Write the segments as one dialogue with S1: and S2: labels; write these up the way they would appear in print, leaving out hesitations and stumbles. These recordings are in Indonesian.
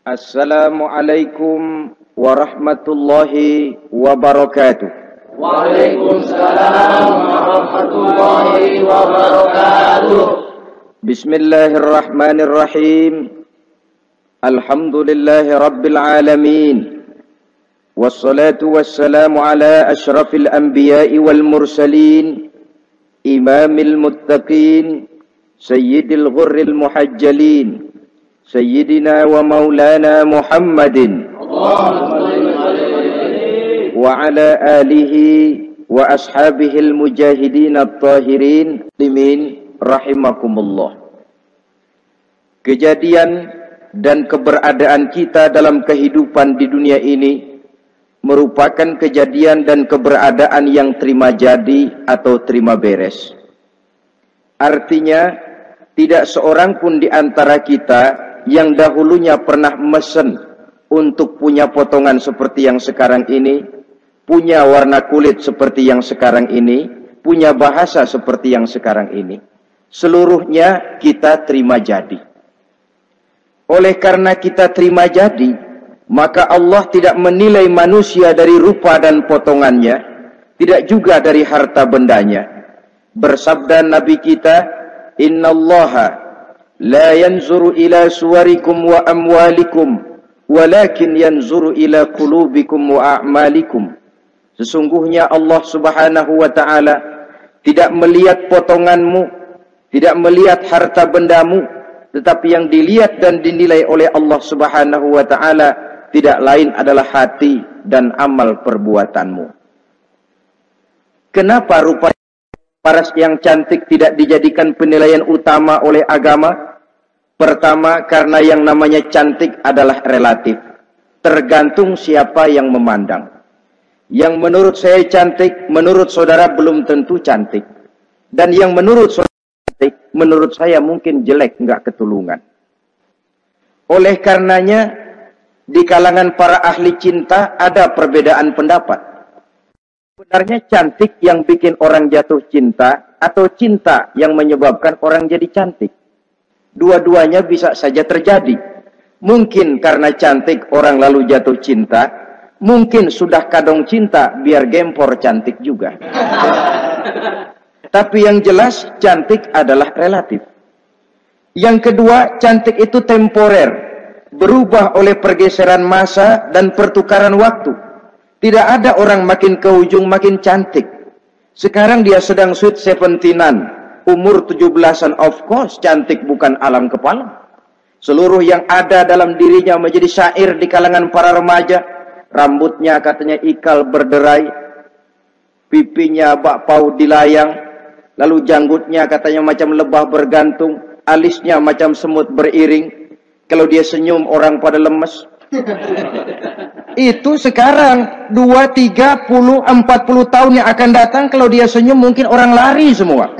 S1: Assalamualaikum warahmatullahi wabarakatuh.
S2: Waalaikumsalam warahmatullahi wabarakatuh.
S1: Bismillahirrahmanirrahim. Alhamdulillahi rabbil alamin. Wassalatu wassalamu ala asyrafil anbiya'i wal mursalin, imamil muttaqin, sayyidil ghurril muhajjalin, Sayyidina wa maulana Muhammadin wa ala alihi wa ashabihil mujahidin at-tahirin limin rahimakumullah. Kejadian dan keberadaan kita dalam kehidupan di dunia ini merupakan kejadian dan keberadaan yang terima jadi atau terima beres. Artinya tidak seorang pun di antara kita yang dahulunya pernah mesen untuk punya potongan seperti yang sekarang ini, punya warna kulit seperti yang sekarang ini, punya bahasa seperti yang sekarang ini. Seluruhnya kita terima jadi. Oleh karena kita terima jadi, maka Allah tidak menilai manusia dari rupa dan potongannya, tidak juga dari harta bendanya. Bersabda Nabi kita, Innallaha la yanzuru ila suwarikum wa amwalikum walakin yanzuru ila qulubikum wa a'malikum. Sesungguhnya Allah Subhanahu wa taala tidak melihat potonganmu, tidak melihat harta bendamu, tetapi yang dilihat dan dinilai oleh Allah Subhanahu wa taala tidak lain adalah hati dan amal perbuatanmu. Kenapa rupa paras yang cantik tidak dijadikan penilaian utama oleh agama? Pertama, karena yang namanya cantik adalah relatif. Tergantung siapa yang memandang. Yang menurut saya cantik, menurut saudara belum tentu cantik. Dan yang menurut saudara cantik, menurut saya mungkin jelek, enggak ketulungan. Oleh karenanya, di kalangan para ahli cinta ada perbedaan pendapat. Sebenarnya cantik yang bikin orang jatuh cinta, atau cinta yang menyebabkan orang jadi cantik. Dua-duanya bisa saja terjadi. Mungkin karena cantik orang lalu jatuh cinta, mungkin sudah kadong cinta biar gempor cantik juga. Tapi yang jelas cantik adalah relatif. Yang kedua, cantik itu temporer, berubah oleh pergeseran masa dan pertukaran waktu. Tidak ada orang makin ke ujung makin cantik. Sekarang dia sedang sweet 17-an. Umur 17-an, of course, cantik bukan alam kepala. Seluruh yang ada dalam dirinya menjadi syair di kalangan para remaja. Rambutnya katanya ikal berderai, pipinya bakpao dilayang, lalu janggutnya katanya macam lebah bergantung, alisnya macam semut beriring. Kalau dia senyum orang pada lemes. Itu sekarang 2, 30, 40 tahun yang akan datang, kalau dia senyum mungkin orang lari semua.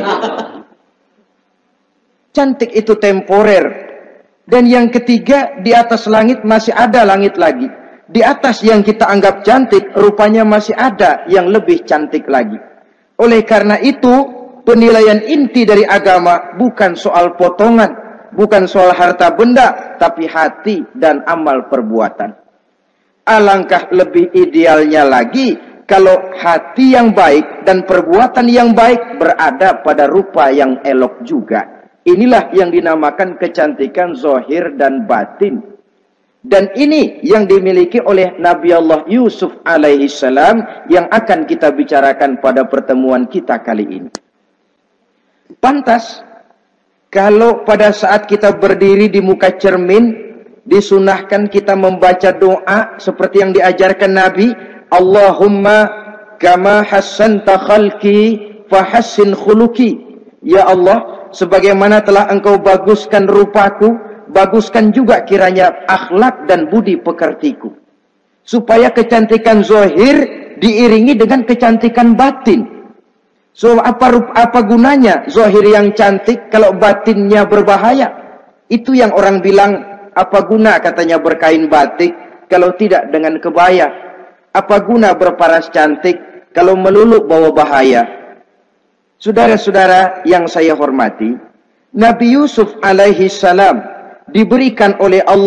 S1: Cantik itu temporer. Dan yang ketiga, di atas langit masih ada langit lagi. Di atas yang kita anggap cantik, rupanya masih ada yang lebih cantik lagi. Oleh karena itu, penilaian inti dari agama bukan soal potongan, bukan soal harta benda, tapi hati dan amal perbuatan. Alangkah lebih idealnya lagi kalau hati yang baik dan perbuatan yang baik berada pada rupa yang elok juga. Inilah yang dinamakan kecantikan zahir dan batin. Dan ini yang dimiliki oleh Nabi Allah Yusuf alaihi salam yang akan kita bicarakan pada pertemuan kita kali ini. Pantas kalau pada saat kita berdiri di muka cermin, disunahkan kita membaca doa seperti yang diajarkan Nabi, Allahumma kama hassanta khalqi fahassin khuluqi. Ya Allah, sebagaimana telah engkau baguskan rupaku, baguskan juga kiranya akhlak dan budi pekertiku. Supaya kecantikan zahir diiringi dengan kecantikan batin. So apa gunanya zahir yang cantik kalau batinnya berbahaya? Itu yang orang bilang, apa guna katanya berkain batik kalau tidak dengan kebaya? Apa guna berparas cantik kalau melulu bawa bahaya? Saudara-saudara yang saya hormati, Nabi Yusuf alaihi salam diberikan oleh Allah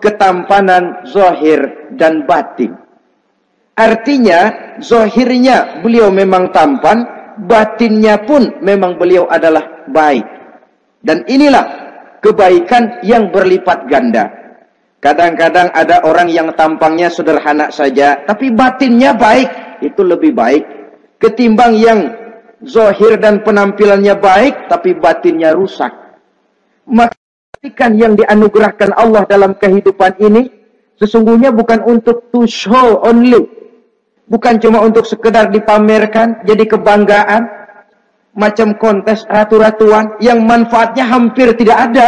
S1: ketampanan zahir dan batin. Artinya, zahirnya beliau memang tampan, batinnya pun memang beliau adalah baik. Dan inilah kebaikan yang berlipat ganda. Kadang-kadang ada orang yang tampangnya sederhana saja, tapi batinnya baik. Itu lebih baik ketimbang yang zahir dan penampilannya baik, tapi batinnya rusak. Maka yang dianugerahkan Allah dalam kehidupan ini sesungguhnya bukan untuk to show only. Bukan cuma untuk sekedar dipamerkan, jadi kebanggaan, macam kontes ratu-ratuan yang manfaatnya hampir tidak ada.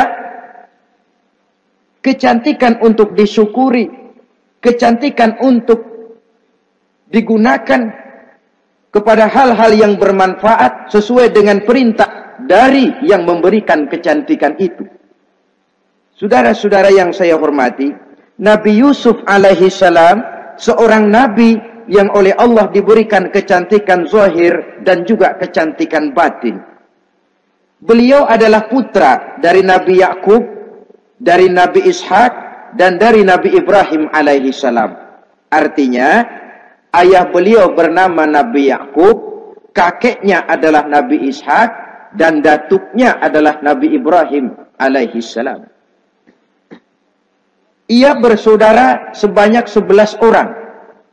S1: Kecantikan untuk disyukuri, kecantikan untuk digunakan kepada hal-hal yang bermanfaat sesuai dengan perintah dari yang memberikan kecantikan itu. Saudara-saudara yang saya hormati, Nabi Yusuf alaihi salam seorang nabi yang oleh Allah diberikan kecantikan zahir dan juga kecantikan batin. Beliau adalah putra dari Nabi Yakub, dari Nabi Ishak, dan dari Nabi Ibrahim alaihi salam. Artinya, ayah beliau bernama Nabi Yakub, kakeknya adalah Nabi Ishak, dan datuknya adalah Nabi Ibrahim alaihi salam. Ia bersaudara sebanyak 11 orang.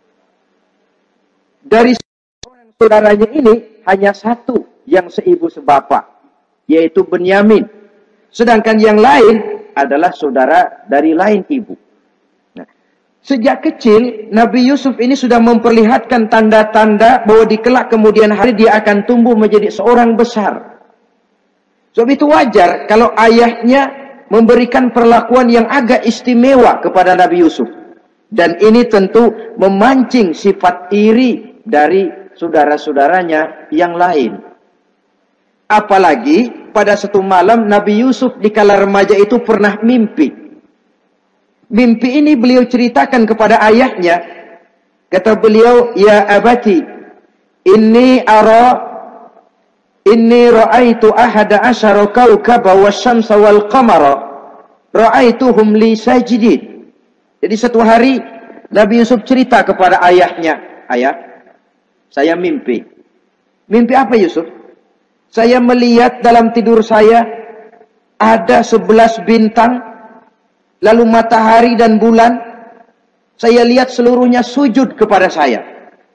S1: Dari orang saudaranya ini hanya satu yang seibu sebapak, yaitu Benyamin. Sedangkan yang lain adalah saudara dari lain ibu. Nah, sejak kecil Nabi Yusuf ini sudah memperlihatkan tanda-tanda bahwa di kelak kemudian hari dia akan tumbuh menjadi seorang besar. Sebab itu wajar kalau ayahnya memberikan perlakuan yang agak istimewa kepada Nabi Yusuf. Dan ini tentu memancing sifat iri dari saudara-saudaranya yang lain. Apalagi pada satu malam Nabi Yusuf di kala remaja itu pernah mimpi. Mimpi ini beliau ceritakan kepada ayahnya. Kata beliau, "Ya abati, inni ra'aitu ahada asyara kawkaba wasyamsa wal qamara ra'aituhum li sajidin." Jadi satu hari Nabi Yusuf cerita kepada ayahnya, "Ayah, saya mimpi." Mimpi apa Yusuf? "Saya melihat dalam tidur saya ada 11 bintang, lalu matahari dan bulan. Saya lihat seluruhnya sujud kepada saya."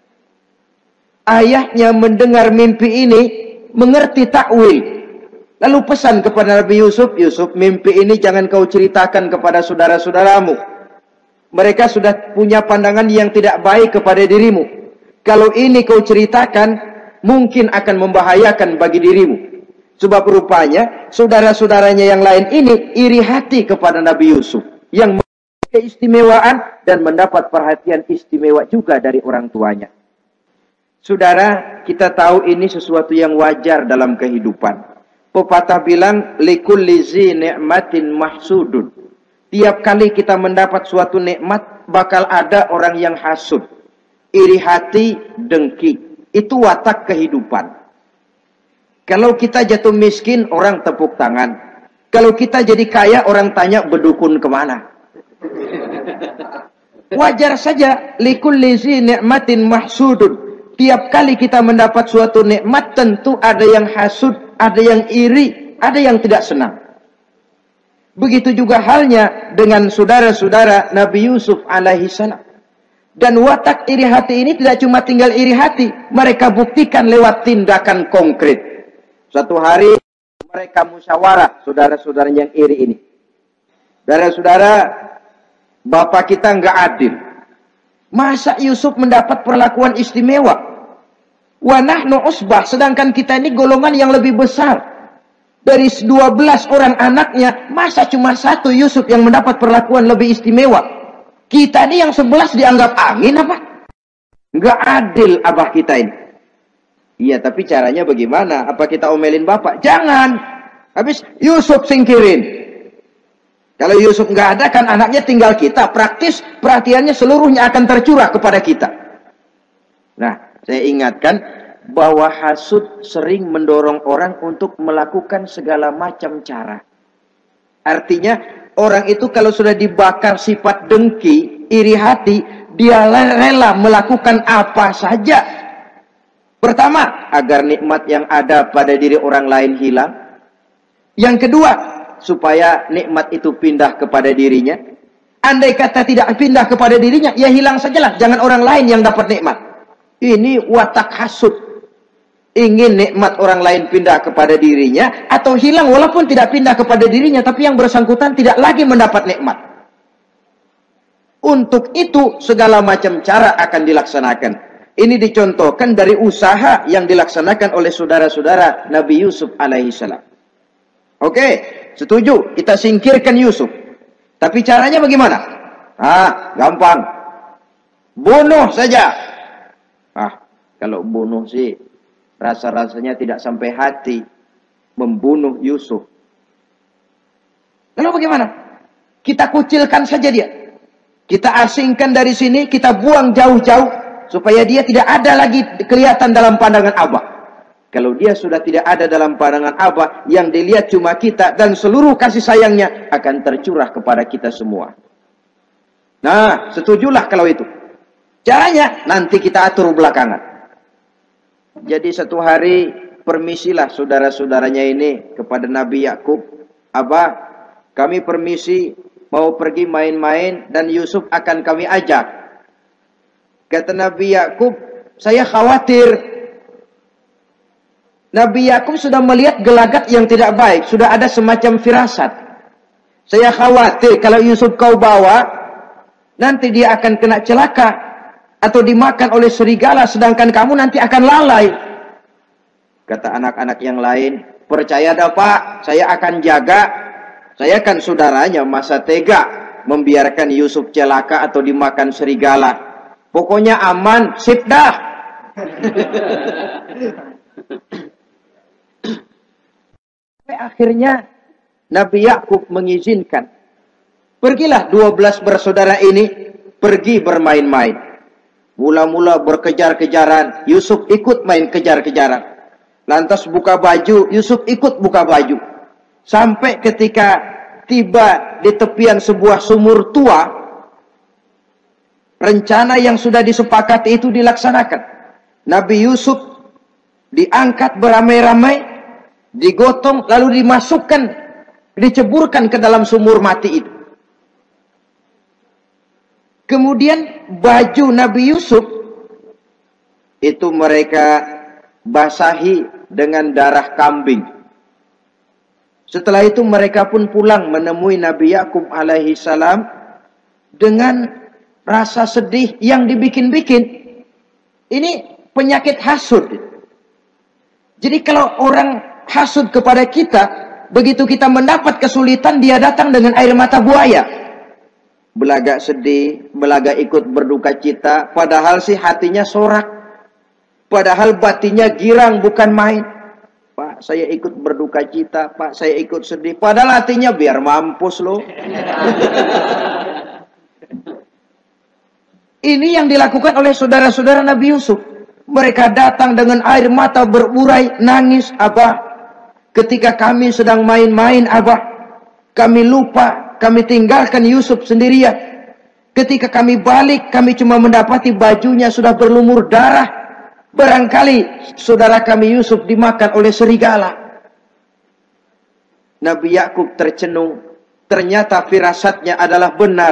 S1: Ayahnya mendengar mimpi ini, mengerti takwil. Lalu pesan kepada Nabi Yusuf, "Yusuf, mimpi ini jangan kau ceritakan kepada saudara-saudaramu. Mereka sudah punya pandangan yang tidak baik kepada dirimu. Kalau ini kau ceritakan, mungkin akan membahayakan bagi dirimu." Sebab rupanya saudara-saudaranya yang lain ini iri hati kepada Nabi Yusuf yang memiliki keistimewaan dan mendapat perhatian istimewa juga dari orang tuanya. Saudara, kita tahu ini sesuatu yang wajar dalam kehidupan. Pepatah bilang, likulli zi ni'matin mahsudun. Tiap kali kita mendapat suatu nikmat, bakal ada orang yang hasud, iri hati, dengki. Itu watak kehidupan. Kalau kita jatuh miskin, orang tepuk tangan. Kalau kita jadi kaya, orang tanya berdukun kemana. Wajar saja. Likulli zi ni'matin mahsudun. Tiap kali kita mendapat suatu nikmat, tentu ada yang hasud, ada yang iri, ada yang tidak senang. Begitu juga halnya dengan saudara-saudara Nabi Yusuf alaihi salam. Dan watak iri hati ini tidak cuma tinggal iri hati, mereka buktikan lewat tindakan konkret. Suatu hari mereka musyawarah, saudara-saudaranya yang iri ini. Saudara-saudara, bapak kita nggak adil. Masa Yusuf mendapat perlakuan istimewa? Wa nahnu usbah, sedangkan kita ini golongan yang lebih besar. Dari 12 orang anaknya, masa cuma satu Yusuf yang mendapat perlakuan lebih istimewa? Kita ini yang 11 dianggap angin apa? Nggak adil abah kita ini. Iya, tapi caranya bagaimana? Apa kita omelin bapak? Jangan. Habis Yusuf singkirin. Kalau Yusuf nggak ada, kan anaknya tinggal kita. Praktis perhatiannya seluruhnya akan tercurah kepada kita. Nah, saya ingatkan bahwa hasud sering mendorong orang untuk melakukan segala macam cara. Artinya orang itu kalau sudah dibakar sifat dengki, iri hati, dia rela melakukan apa saja. Pertama, agar nikmat yang ada pada diri orang lain hilang. Yang kedua, supaya nikmat itu pindah kepada dirinya. Andai kata tidak pindah kepada dirinya, ya hilang sajalah. Jangan orang lain yang dapat nikmat. Ini watak hasud. Ingin nikmat orang lain pindah kepada dirinya, atau hilang walaupun tidak pindah kepada dirinya, tapi yang bersangkutan tidak lagi mendapat nikmat. Untuk itu segala macam cara akan dilaksanakan. Ini dicontohkan dari usaha yang dilaksanakan oleh saudara-saudara Nabi Yusuf alaihissalam. Oke, setuju, kita singkirkan Yusuf. Tapi caranya bagaimana? Gampang. Bunuh saja. Kalau bunuh sih rasa-rasanya tidak sampai hati membunuh Yusuf. Lalu bagaimana? Kita kucilkan saja dia. Kita asingkan dari sini, kita buang jauh-jauh supaya dia tidak ada lagi kelihatan dalam pandangan Abah. Kalau dia sudah tidak ada dalam pandangan Abah, yang dilihat cuma kita dan seluruh kasih sayangnya akan tercurah kepada kita semua. Nah, setujulah kalau itu. Caranya nanti kita atur belakangan. Jadi satu hari permisilah saudara-saudaranya ini kepada Nabi Yakub. Abah, kami permisi mau pergi main-main dan Yusuf akan kami ajak. Kata Nabi Yakub, saya khawatir. Nabi Yakub sudah melihat gelagat yang tidak baik, sudah ada semacam firasat. Saya khawatir kalau Yusuf kau bawa, nanti dia akan kena celaka atau dimakan oleh serigala, sedangkan kamu nanti akan lalai. Kata anak-anak yang lain, percaya dah Pak, saya akan jaga. Saya kan saudaranya, masa tega membiarkan Yusuf celaka atau dimakan serigala. Pokoknya aman, sip dah. Akhirnya Nabi Yakub mengizinkan. Pergilah 12 bersaudara ini pergi bermain-main. Mula-mula berkejar-kejaran, Yusuf ikut main kejar-kejaran. Lantas buka baju, Yusuf ikut buka baju. Sampai ketika tiba di tepian sebuah sumur tua, rencana yang sudah disepakati itu dilaksanakan. Nabi Yusuf diangkat beramai-ramai, digotong, lalu dimasukkan, diceburkan ke dalam sumur mati itu. Kemudian baju Nabi Yusuf itu mereka basahi dengan darah kambing. Setelah itu mereka pun pulang menemui Nabi Yakub alaihi salam dengan rasa sedih yang dibikin-bikin. Ini penyakit hasud. Jadi kalau orang hasud kepada kita, begitu kita mendapat kesulitan, dia datang dengan air mata buaya. Belagak sedih, belagak ikut berduka cita, padahal sih hatinya sorak. Padahal batinnya girang, bukan main. Pak, saya ikut berduka cita, Pak, saya ikut sedih. Padahal hatinya biar mampus loh. Ini yang dilakukan oleh saudara-saudara Nabi Yusuf. Mereka datang dengan air mata berurai, nangis, Abah. Ketika kami sedang main-main, Abah, kami lupa. Kami tinggalkan Yusuf sendirian. Ketika kami balik, kami cuma mendapati bajunya sudah berlumur darah. Barangkali saudara kami Yusuf dimakan oleh serigala. Nabi Yakub tercenung. Ternyata firasatnya adalah benar.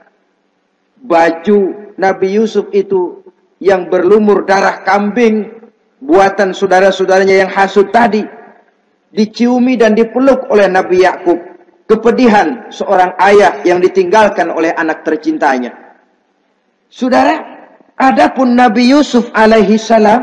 S1: Baju Nabi Yusuf itu yang berlumur darah kambing, buatan saudara-saudaranya yang hasud tadi, diciumi dan dipeluk oleh Nabi Yakub. Kepedihan seorang ayah yang ditinggalkan oleh anak tercintanya. Saudara, adapun Nabi Yusuf alaihi salam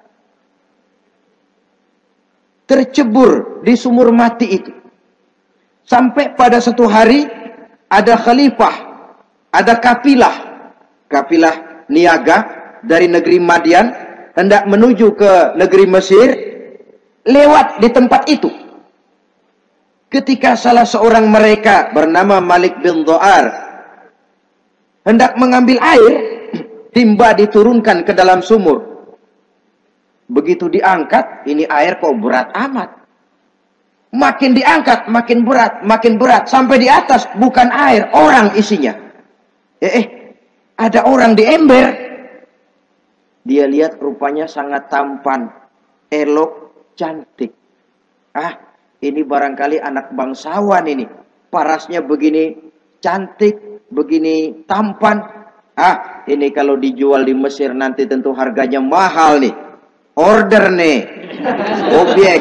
S1: tercebur di sumur mati itu. Sampai pada satu hari ada khalifah, ada kafilah niaga dari negeri Madian hendak menuju ke negeri Mesir, lewat di tempat itu. Ketika salah seorang mereka bernama Malik bin Dho'ar hendak mengambil air, timba diturunkan ke dalam sumur. Begitu diangkat, ini air kok berat amat. Makin diangkat, makin berat. Sampai di atas bukan air, orang isinya. Ada orang di ember. Dia lihat rupanya sangat tampan, elok, cantik. Ini barangkali anak bangsawan ini. Parasnya begini cantik, begini tampan. Ini kalau dijual di Mesir nanti tentu harganya mahal nih. Order nih. Objek.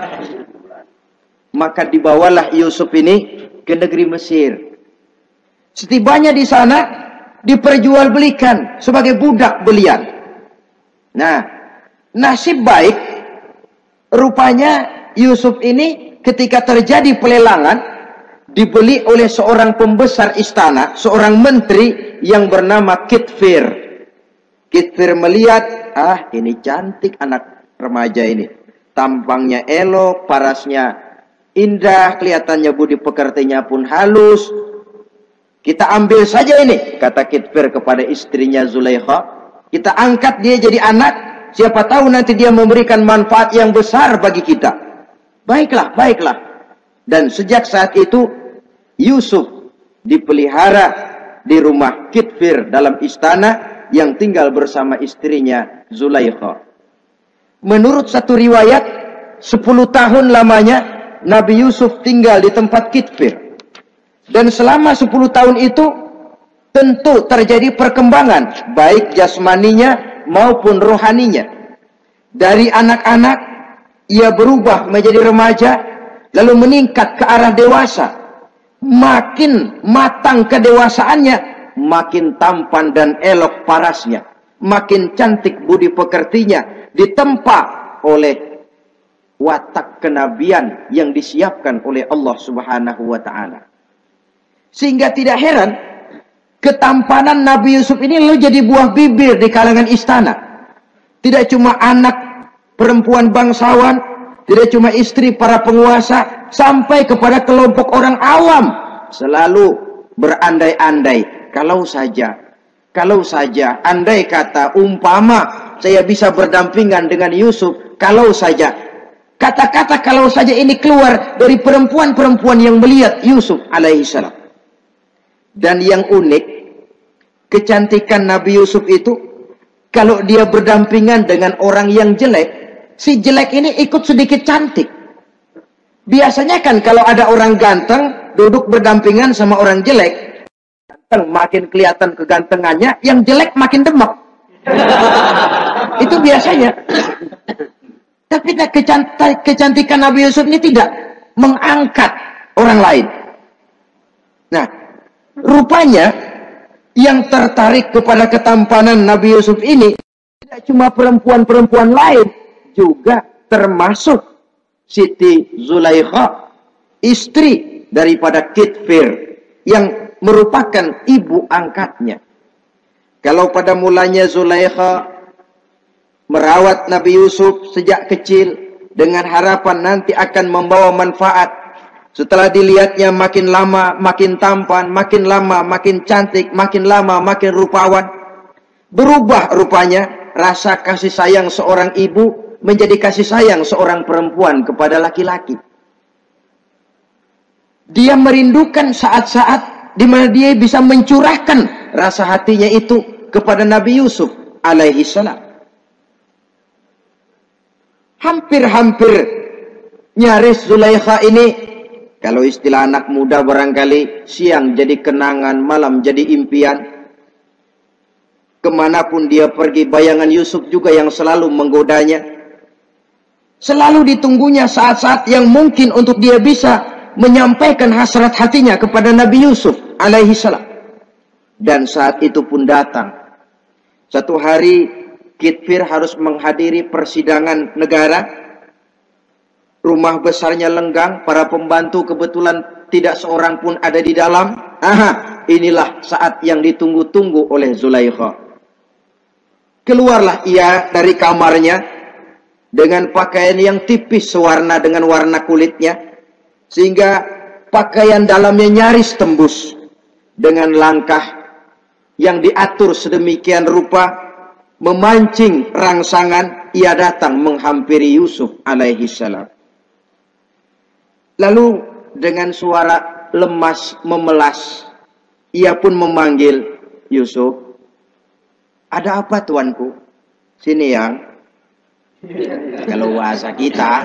S1: Maka dibawalah Yusuf ini ke negeri Mesir. Setibanya di sana diperjualbelikan sebagai budak belian. Nah, nasib baik rupanya Yusuf ini ketika terjadi pelelangan dibeli oleh seorang pembesar istana, seorang menteri yang bernama Kitfir. Kitfir melihat, ini cantik anak remaja ini. Tampangnya elok, parasnya indah, kelihatannya budi pekertinya pun halus. Kita ambil saja ini, kata Kitfir kepada istrinya Zulaikha. Kita angkat dia jadi anak, siapa tahu nanti dia memberikan manfaat yang besar bagi kita. Baiklah, baiklah. Dan sejak saat itu, Yusuf dipelihara di rumah Kitfir dalam istana yang tinggal bersama istrinya Zulaikha. Menurut satu riwayat, 10 tahun lamanya Nabi Yusuf tinggal di tempat Kitfir. Dan selama 10 tahun itu tentu terjadi perkembangan baik jasmaninya maupun rohaninya. Dari anak-anak ia berubah menjadi remaja, lalu meningkat ke arah dewasa. Makin matang kedewasaannya, makin tampan dan elok parasnya, makin cantik budi pekertinya, ditempa oleh watak kenabian yang disiapkan oleh Allah Subhanahu wa ta'ala. Sehingga tidak heran ketampanan Nabi Yusuf ini lalu jadi buah bibir di kalangan istana. Tidak cuma anak perempuan bangsawan, tidak cuma istri para penguasa, sampai kepada kelompok orang awam selalu berandai-andai, kalau saja andai kata umpama saya bisa berdampingan dengan Yusuf, kalau saja. Kata-kata kalau saja ini keluar dari perempuan-perempuan yang melihat Yusuf alaihissalam. Dan yang unik, kecantikan Nabi Yusuf itu, kalau dia berdampingan dengan orang yang jelek, si jelek ini ikut sedikit cantik. Biasanya kan kalau ada orang ganteng, duduk berdampingan sama orang jelek, ganteng makin kelihatan kegantengannya, yang jelek makin demek. Itu biasanya. Tapi kecantikan Nabi Yusuf ini tidak mengangkat orang lain. Nah, rupanya yang tertarik kepada ketampanan Nabi Yusuf ini tidak cuma perempuan-perempuan lain, juga termasuk Siti Zulaikha, istri daripada Kitfir, yang merupakan ibu angkatnya. Kalau pada mulanya Zulaikha merawat Nabi Yusuf sejak kecil dengan harapan nanti akan membawa manfaat. Setelah dilihatnya makin lama makin tampan, makin lama makin cantik, makin lama makin rupawan. Berubah rupanya rasa kasih sayang seorang ibu menjadi kasih sayang seorang perempuan kepada laki-laki. Dia merindukan saat-saat di mana dia bisa mencurahkan rasa hatinya itu kepada Nabi Yusuf alaihi salam. Hampir-hampir nyaris Zulaikha ini, kalau istilah anak muda barangkali, siang jadi kenangan, malam jadi impian. Kemanapun dia pergi, bayangan Yusuf juga yang selalu menggodanya. Selalu ditunggunya saat-saat yang mungkin untuk dia bisa menyampaikan hasrat hatinya kepada Nabi Yusuf alaihi salam. Dan saat itu pun datang. Satu hari Kitfir harus menghadiri persidangan negara. Rumah besarnya lenggang, para pembantu kebetulan tidak seorang pun ada di dalam. Inilah saat yang ditunggu-tunggu oleh Zulaikha. Keluarlah ia dari kamarnya dengan pakaian yang tipis sewarna dengan warna kulitnya, sehingga pakaian dalamnya nyaris tembus. Dengan langkah yang diatur sedemikian rupa, memancing rangsangan, ia datang menghampiri Yusuf alaihi salam. Lalu dengan suara lemas memelas, ia pun memanggil Yusuf. Ada apa tuanku? Sini yang. Kalau bahasa kita.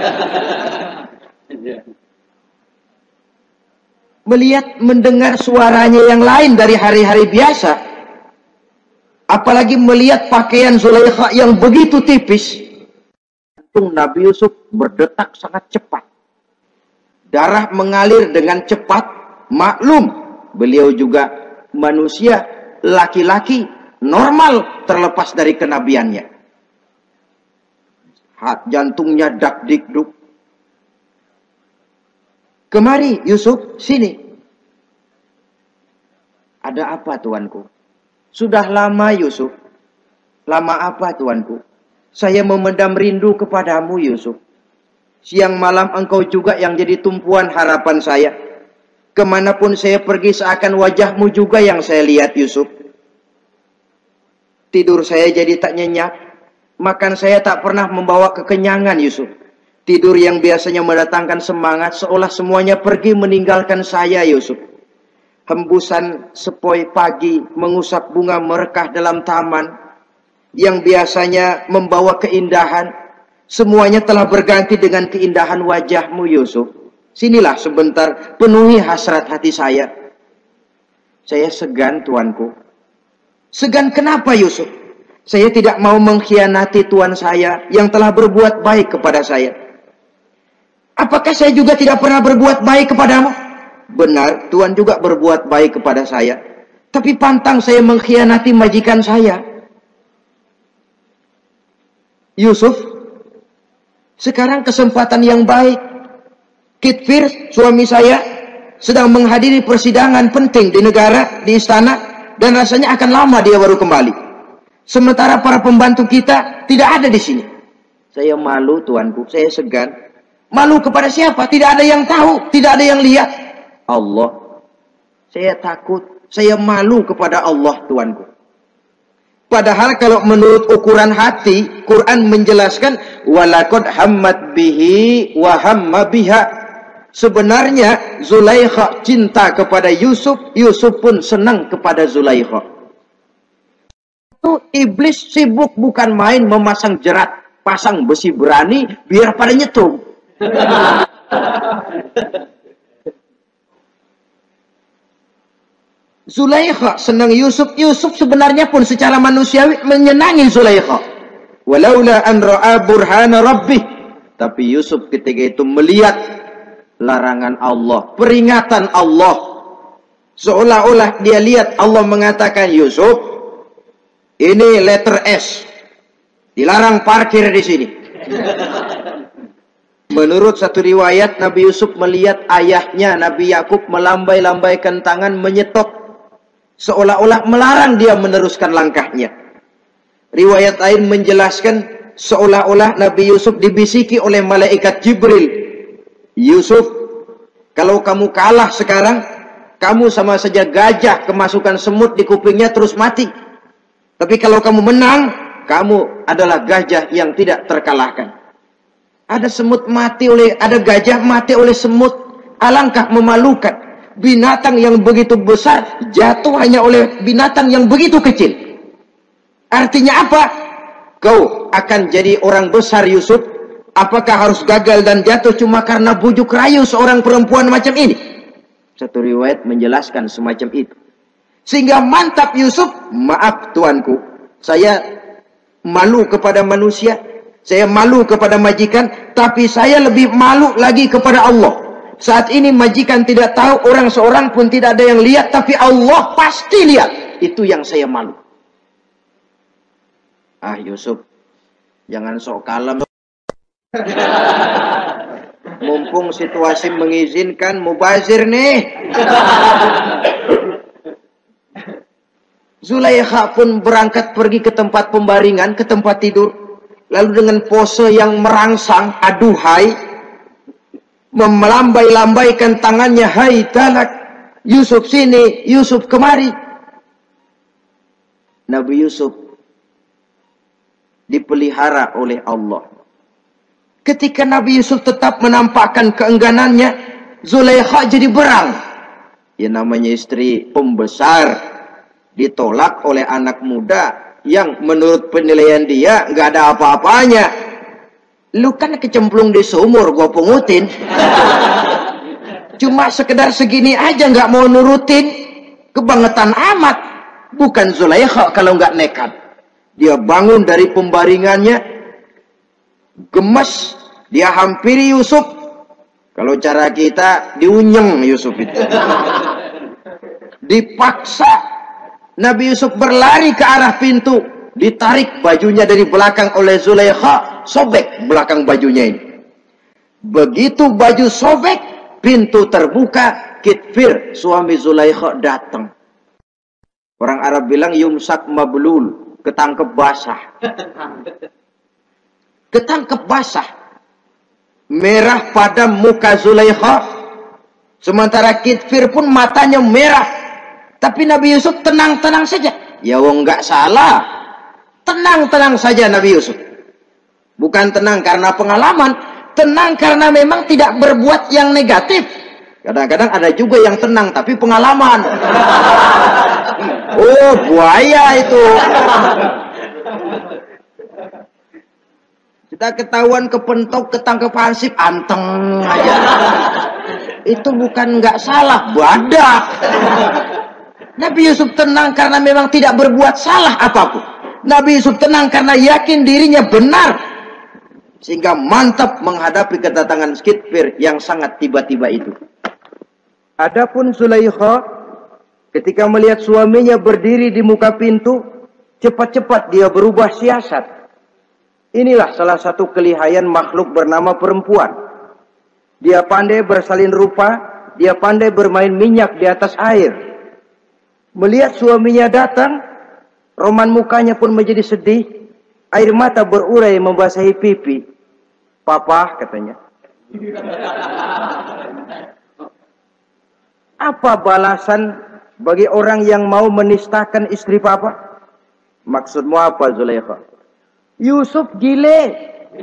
S1: Melihat mendengar suaranya yang lain dari hari-hari biasa. Apalagi melihat pakaian Zulaikha yang begitu tipis. Jantung Nabi Yusuf berdetak sangat cepat. Darah mengalir dengan cepat. Maklum, beliau juga manusia, laki-laki, normal terlepas dari kenabiannya. Jantungnya dak dikduk. Kemari Yusuf, sini. Ada apa tuanku? Sudah lama Yusuf. Lama apa tuanku? Saya memendam rindu kepadamu Yusuf. Siang malam engkau juga yang jadi tumpuan harapan saya. Kemanapun saya pergi seakan wajahmu juga yang saya lihat Yusuf. Tidur saya jadi tak nyenyak. Makan saya tak pernah membawa kekenyangan Yusuf. Tidur yang biasanya mendatangkan semangat seolah semuanya pergi meninggalkan saya Yusuf. Hembusan sepoi pagi mengusap bunga merekah dalam taman yang biasanya membawa keindahan. Semuanya telah berganti dengan keindahan wajahmu Yusuf. Sinilah sebentar penuhi hasrat hati saya. Saya segan tuanku. Segan kenapa Yusuf? Saya tidak mau mengkhianati tuan saya yang telah berbuat baik kepada saya. Apakah saya juga tidak pernah berbuat baik kepadamu? Benar, tuan juga berbuat baik kepada saya. Tapi pantang saya mengkhianati majikan saya. Yusuf, sekarang kesempatan yang baik. Kitfir, suami saya, sedang menghadiri persidangan penting di negara, di istana, dan rasanya akan lama dia baru kembali. Sementara para pembantu kita tidak ada di sini. Saya malu tuanku, saya segan. Malu kepada siapa? Tidak ada yang tahu, tidak ada yang lihat. Allah. Saya takut, saya malu kepada Allah tuanku. Padahal kalau menurut ukuran hati, Quran menjelaskan walaqad hammat bihi wa hamma biha. Sebenarnya Zulaikha cinta kepada Yusuf, Yusuf pun senang kepada Zulaikha. Itu iblis sibuk bukan main memasang jerat, pasang besi berani biar pada nyetrum. Zulaikha senang Yusuf, Yusuf sebenarnya pun secara manusiawi menyenangi Zulaikha. Walaula an ra'a burhana rabbih. Tapi Yusuf ketika itu melihat larangan Allah, peringatan Allah. Seolah-olah dia lihat Allah mengatakan, Yusuf, ini letter S. Dilarang parkir di sini. Menurut satu riwayat, Nabi Yusuf melihat ayahnya, Nabi Yakub melambai-lambaikan tangan menyetop. Seolah-olah melarang dia meneruskan langkahnya. Riwayat lain menjelaskan, seolah-olah Nabi Yusuf dibisiki oleh malaikat Jibril. Yusuf, kalau kamu kalah sekarang, kamu sama saja gajah kemasukan semut di kupingnya terus mati. Tapi kalau kamu menang, kamu adalah gajah yang tidak terkalahkan. Ada semut mati oleh, ada gajah mati oleh semut. Alangkah memalukan. Binatang yang begitu besar jatuh hanya oleh binatang yang begitu kecil. Artinya apa? Kau akan jadi orang besar Yusuf. Apakah harus gagal dan jatuh cuma karena bujuk rayu seorang perempuan macam ini? Satu riwayat menjelaskan semacam itu. Sehingga mantap Yusuf, maaf tuanku, saya malu kepada manusia, saya malu kepada majikan, tapi saya lebih malu lagi kepada Allah. Saat ini majikan tidak tahu, orang seorang pun tidak ada yang lihat, tapi Allah pasti lihat. Itu yang saya malu. Ah Yusuf, jangan sok kalem. Mumpung situasi mengizinkan, mubazir nih. Zulaikha pun berangkat pergi ke tempat pembaringan, ke tempat tidur. Lalu dengan pose yang merangsang, aduhai, melambai-lambaikan tangannya, hai talak, Yusuf sini, Yusuf kemari. Nabi Yusuf dipelihara oleh Allah. Ketika Nabi Yusuf tetap menampakkan keengganannya, Zulaikha jadi berang. Ya namanya istri pembesar ditolak oleh anak muda yang menurut penilaian dia nggak ada apa-apanya. Lu kan kecemplung di sumur, gua pungutin. Cuma sekedar segini aja nggak mau nurutin, kebangetan amat. Bukan Zulaikha kalau nggak nekat. Dia bangun dari pembaringannya, gemes, dia hampiri Yusuf. Kalau cara kita diunyeng Yusuf itu. Dipaksa Nabi Yusuf berlari ke arah pintu, ditarik bajunya dari belakang oleh Zulaikha, sobek belakang bajunya ini. Begitu baju sobek, pintu terbuka, Kitfir suami Zulaikha datang. Orang Arab bilang yumsak mablul, ketangkep basah. Ketangkep basah. Merah pada muka Zulaikha, sementara Kitfir pun matanya merah. Tapi Nabi Yusuf tenang-tenang saja. Ya wong nggak salah. Tenang-tenang saja Nabi Yusuf. Bukan tenang karena pengalaman, tenang karena memang tidak berbuat yang negatif. Kadang-kadang ada juga yang tenang tapi pengalaman. Oh, buaya itu. Kita ketahuan kepentok, ketangkep hansip, anteng aja. Itu bukan nggak salah, badak. Nabi Yusuf tenang karena memang tidak berbuat salah apapun. Nabi Yusuf tenang karena yakin dirinya benar. Sehingga mantap menghadapi kedatangan Kitfir yang sangat tiba-tiba itu. Adapun Zulaikha, ketika melihat suaminya berdiri di muka pintu, cepat-cepat dia berubah siasat. Inilah salah satu kelihayan makhluk bernama perempuan. Dia pandai bersalin rupa, dia pandai bermain minyak di atas air. Melihat suaminya datang, roman mukanya pun menjadi sedih, air mata berurai membasahi pipi. Papa, katanya. Apa balasan bagi orang yang mau menistakan istri papa? Maksudmu apa, Zulaikha? Yusuf gile.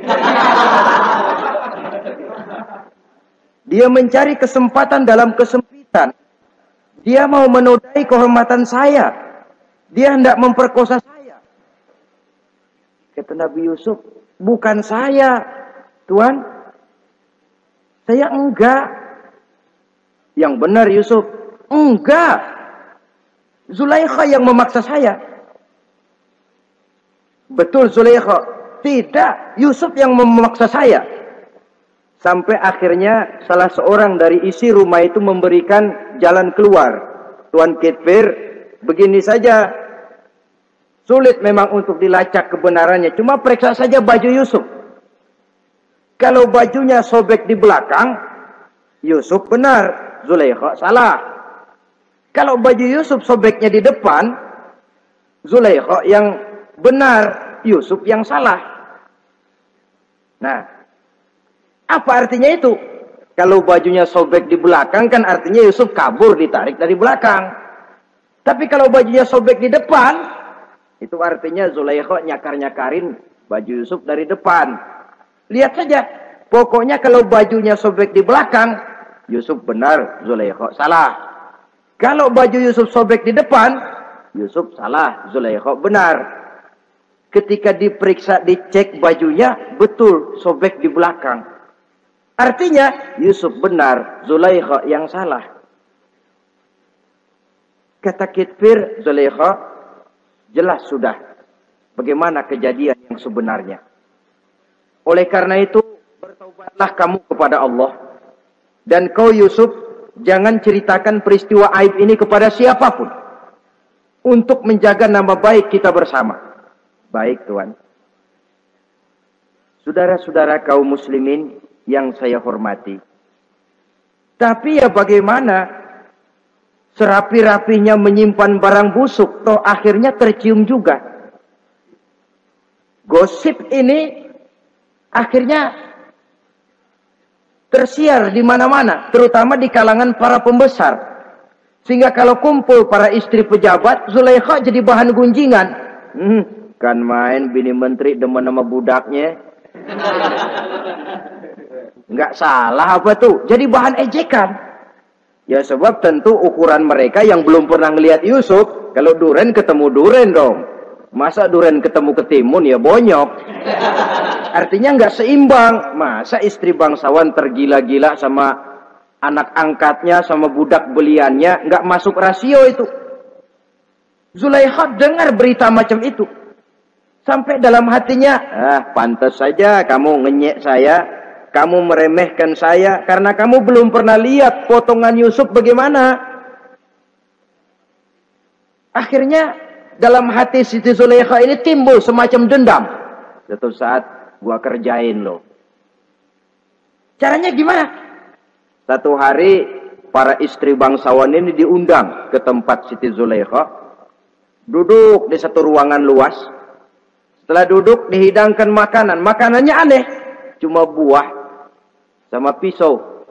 S1: Dia mencari kesempatan dalam kesempitan. Dia mau menodai kehormatan saya. Dia hendak memperkosa saya. Kata Nabi Yusuf, bukan saya, Tuan. Saya enggak. Yang benar Yusuf, enggak. Zulaikha yang memaksa saya. Betul Zulaikha, tidak. Yusuf yang memaksa saya. Sampai akhirnya salah seorang dari isi rumah itu memberikan jalan keluar. Tuan Kitfir, begini saja. Sulit memang untuk dilacak kebenarannya. Cuma periksa saja baju Yusuf. Kalau bajunya sobek di belakang, Yusuf benar. Zulaikha salah. Kalau baju Yusuf sobeknya di depan, Zulaikha yang benar, Yusuf yang salah. Nah, apa artinya itu? Kalau bajunya sobek di belakang kan artinya Yusuf kabur, ditarik dari belakang. Tapi kalau bajunya sobek di depan, itu artinya Zulaikha nyakar-nyakarin baju Yusuf dari depan. Lihat saja, pokoknya kalau bajunya sobek di belakang, Yusuf benar, Zulaikha salah. Kalau baju Yusuf sobek di depan, Yusuf salah, Zulaikha benar. Ketika diperiksa, dicek bajunya, betul sobek di belakang. Artinya Yusuf benar, Zulaikha yang salah. Kata Kitfir, Zulaikha, jelas sudah bagaimana kejadian yang sebenarnya. Oleh karena itu, bertaubatlah kamu kepada Allah. Dan kau Yusuf, jangan ceritakan peristiwa aib ini kepada siapapun. Untuk menjaga nama baik kita bersama. Baik Tuan. Saudara-saudara kaum muslimin yang saya hormati. Tapi ya bagaimana? Serapi-rapinya menyimpan barang busuk, toh akhirnya tercium juga. Gosip ini akhirnya tersiar di mana-mana, terutama di kalangan para pembesar. Sehingga kalau kumpul para istri pejabat, Zulaikha jadi bahan gunjingan. Kan main bini menteri demen sama budaknya. Nggak salah apa tuh? Jadi bahan ejekan. Ya sebab tentu ukuran mereka yang belum pernah ngelihat Yusuf, kalau duren ketemu duren dong. Masa duren ketemu ketimun ya bonyok. Artinya nggak seimbang. Masa istri bangsawan tergila-gila sama anak angkatnya, sama budak beliannya, nggak masuk rasio itu. Zulaikha dengar berita macam itu. Sampai dalam hatinya, pantas saja kamu ngenyek saya, kamu meremehkan saya, karena kamu belum pernah lihat potongan Yusuf bagaimana. Akhirnya dalam hati Siti Zulaikha ini timbul semacam dendam. Suatu saat gua kerjain loh. Caranya gimana? Satu hari para istri bangsawan ini diundang ke tempat Siti Zulaikha. Duduk di satu ruangan luas. Setelah duduk dihidangkan makanan. Makanannya aneh. Cuma buah sama pisau.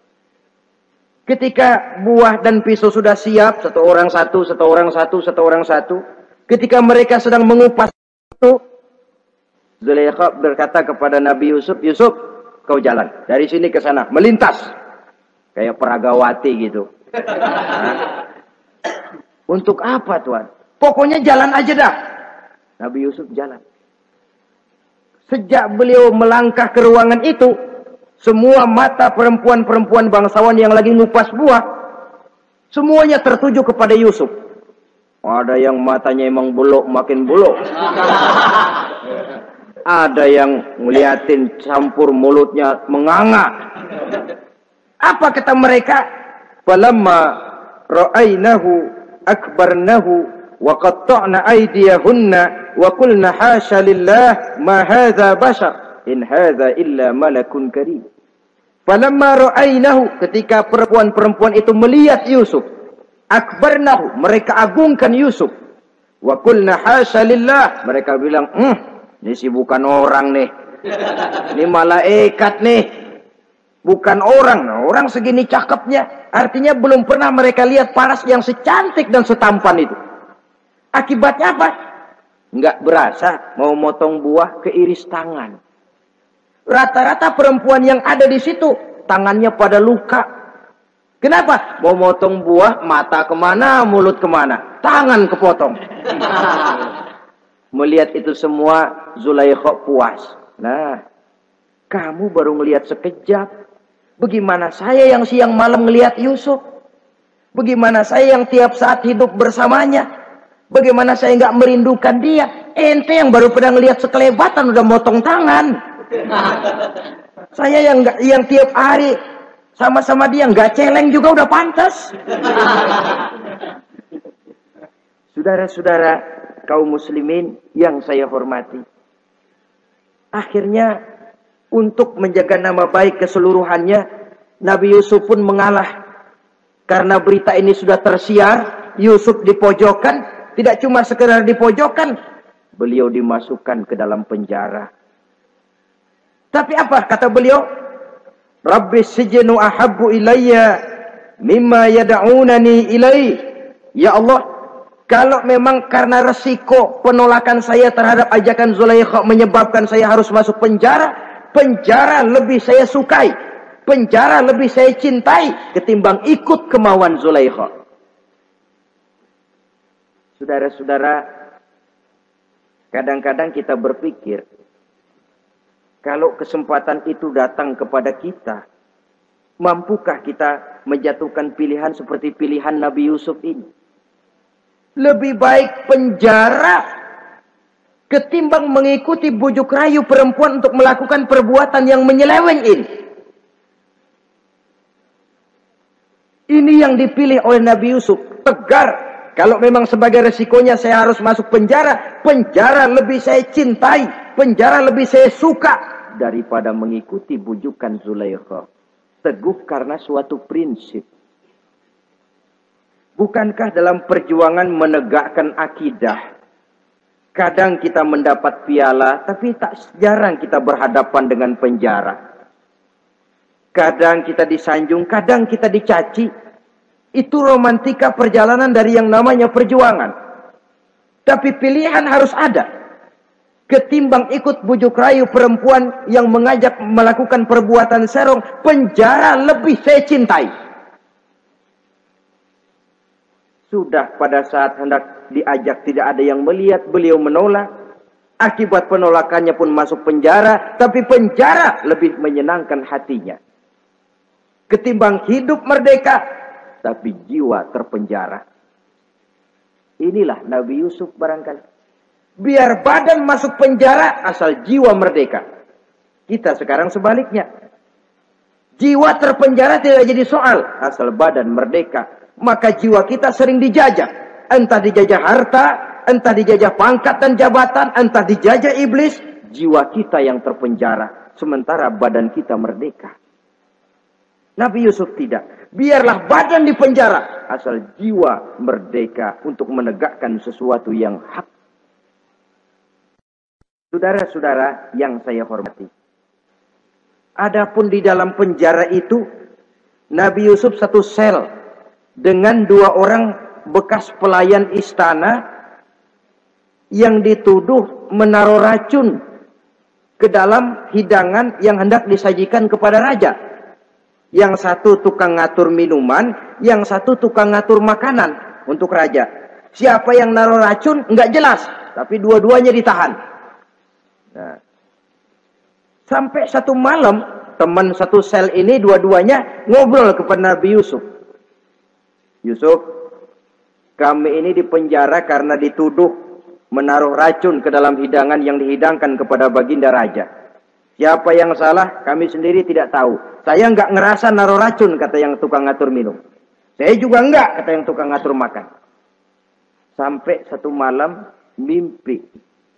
S1: Ketika buah dan pisau sudah siap. Satu orang satu, satu orang satu, satu orang satu. Ketika mereka sedang mengupas itu. Zulaikha berkata kepada Nabi Yusuf. Yusuf, kau jalan. Dari sini ke sana. Melintas. Kayak peragawati gitu. Nah, untuk apa Tuhan? Pokoknya jalan aja dah. Nabi Yusuf jalan. Sejak beliau melangkah ke ruangan itu, semua mata perempuan-perempuan bangsawan yang lagi ngupas buah, semuanya tertuju kepada Yusuf. Ada yang matanya emang buluk, makin buluk. Ada yang ngeliatin campur mulutnya menganga. Apa kata mereka? Falamma ra'ainahu akbarnahu wa qatta'na aydiyahunna wa qulna hasya lillah ma hadza bashar in hadza illa malakun karim. Falamma ra'ainahu, ketika perempuan-perempuan itu melihat Yusuf, akbarnahu, mereka agungkan Yusuf. Wa qulna hasya lillah, mereka bilang, ini sih bukan orang nih. Ini malaikat nih. Bukan orang. Nah, orang segini cakepnya. Artinya belum pernah mereka lihat paras yang secantik dan setampan itu. Akibatnya apa? Nggak berasa mau motong buah keiris tangan. Rata-rata perempuan yang ada di situ tangannya pada luka. Kenapa? Mau motong buah, mata kemana, mulut kemana, tangan kepotong. Melihat itu semua, Zulaikha puas. Nah, kamu baru ngelihat sekejap. Bagaimana saya yang siang malam ngelihat Yusuf? Bagaimana saya yang tiap saat hidup bersamanya? Bagaimana saya nggak merindukan dia? Ente yang baru pernah ngelihat sekelebatan udah motong tangan. Saya yang tiap hari sama-sama dia nggak celeng juga udah pantas. Saudara-saudara kaum muslimin yang saya hormati. Akhirnya untuk menjaga nama baik keseluruhannya, Nabi Yusuf pun mengalah. Karena berita ini sudah tersiar, Yusuf dipojokkan, tidak cuma sekedar dipojokkan, beliau dimasukkan ke dalam penjara. Tapi apa kata beliau? Rabbis sijnu ahabbu ilayya mimma yad'unani ilaih. Ya Allah, kalau memang karena resiko penolakan saya terhadap ajakan Zulaikha menyebabkan saya harus masuk penjara, penjara lebih saya sukai, penjara lebih saya cintai ketimbang ikut kemauan Zulaikha. Saudara-saudara, kadang-kadang kita berpikir, kalau kesempatan itu datang kepada kita, mampukah kita menjatuhkan pilihan seperti pilihan Nabi Yusuf ini? Lebih baik penjara ketimbang mengikuti bujuk rayu perempuan untuk melakukan perbuatan yang menyeleweng ini. Ini yang dipilih oleh Nabi Yusuf. Tegar. Kalau memang sebagai resikonya saya harus masuk penjara, penjara lebih saya cintai, penjara lebih saya suka daripada mengikuti bujukan Zulaikha. Teguh karena suatu prinsip. Bukankah dalam perjuangan menegakkan akidah, kadang kita mendapat piala, tapi tak jarang kita berhadapan dengan penjara. Kadang kita disanjung, kadang kita dicaci. Itu romantika perjalanan dari yang namanya perjuangan. Tapi pilihan harus ada. ketimbang ikut bujuk rayu perempuan yang mengajak melakukan perbuatan serong, penjara lebih saya cintai. Sudah pada saat hendak diajak tidak ada yang melihat, beliau menolak. Akibat penolakannya pun masuk penjara, tapi penjara lebih menyenangkan hatinya. Ketimbang hidup merdeka, tapi jiwa terpenjara. Inilah Nabi Yusuf barangkali. Biar badan masuk penjara, asal jiwa merdeka. Kita sekarang sebaliknya. Jiwa terpenjara tidak jadi soal, asal badan merdeka. Maka jiwa kita sering dijajah. Entah dijajah harta, entah dijajah pangkat dan jabatan, entah dijajah iblis. Jiwa kita yang terpenjara, sementara badan kita merdeka. Nabi Yusuf tidak. Biarlah badan di penjara, asal jiwa merdeka untuk menegakkan sesuatu yang hak. Saudara-saudara yang saya hormati. Adapun di dalam penjara itu, Nabi Yusuf satu sel dengan 2 orang bekas pelayan istana yang dituduh menaruh racun ke dalam hidangan yang hendak disajikan kepada raja. Yang satu tukang ngatur minuman, yang satu tukang ngatur makanan untuk raja. Siapa yang naruh racun enggak jelas, tapi dua-duanya ditahan. Nah, sampai satu malam teman satu sel ini dua-duanya ngobrol kepada Nabi Yusuf. Yusuf, kami ini dipenjara karena dituduh menaruh racun ke dalam hidangan yang dihidangkan kepada baginda raja. Siapa yang salah kami sendiri tidak tahu. Saya enggak ngerasa naruh racun, kata yang tukang ngatur minum. Saya juga enggak, kata yang tukang ngatur makan. Sampai satu malam mimpi.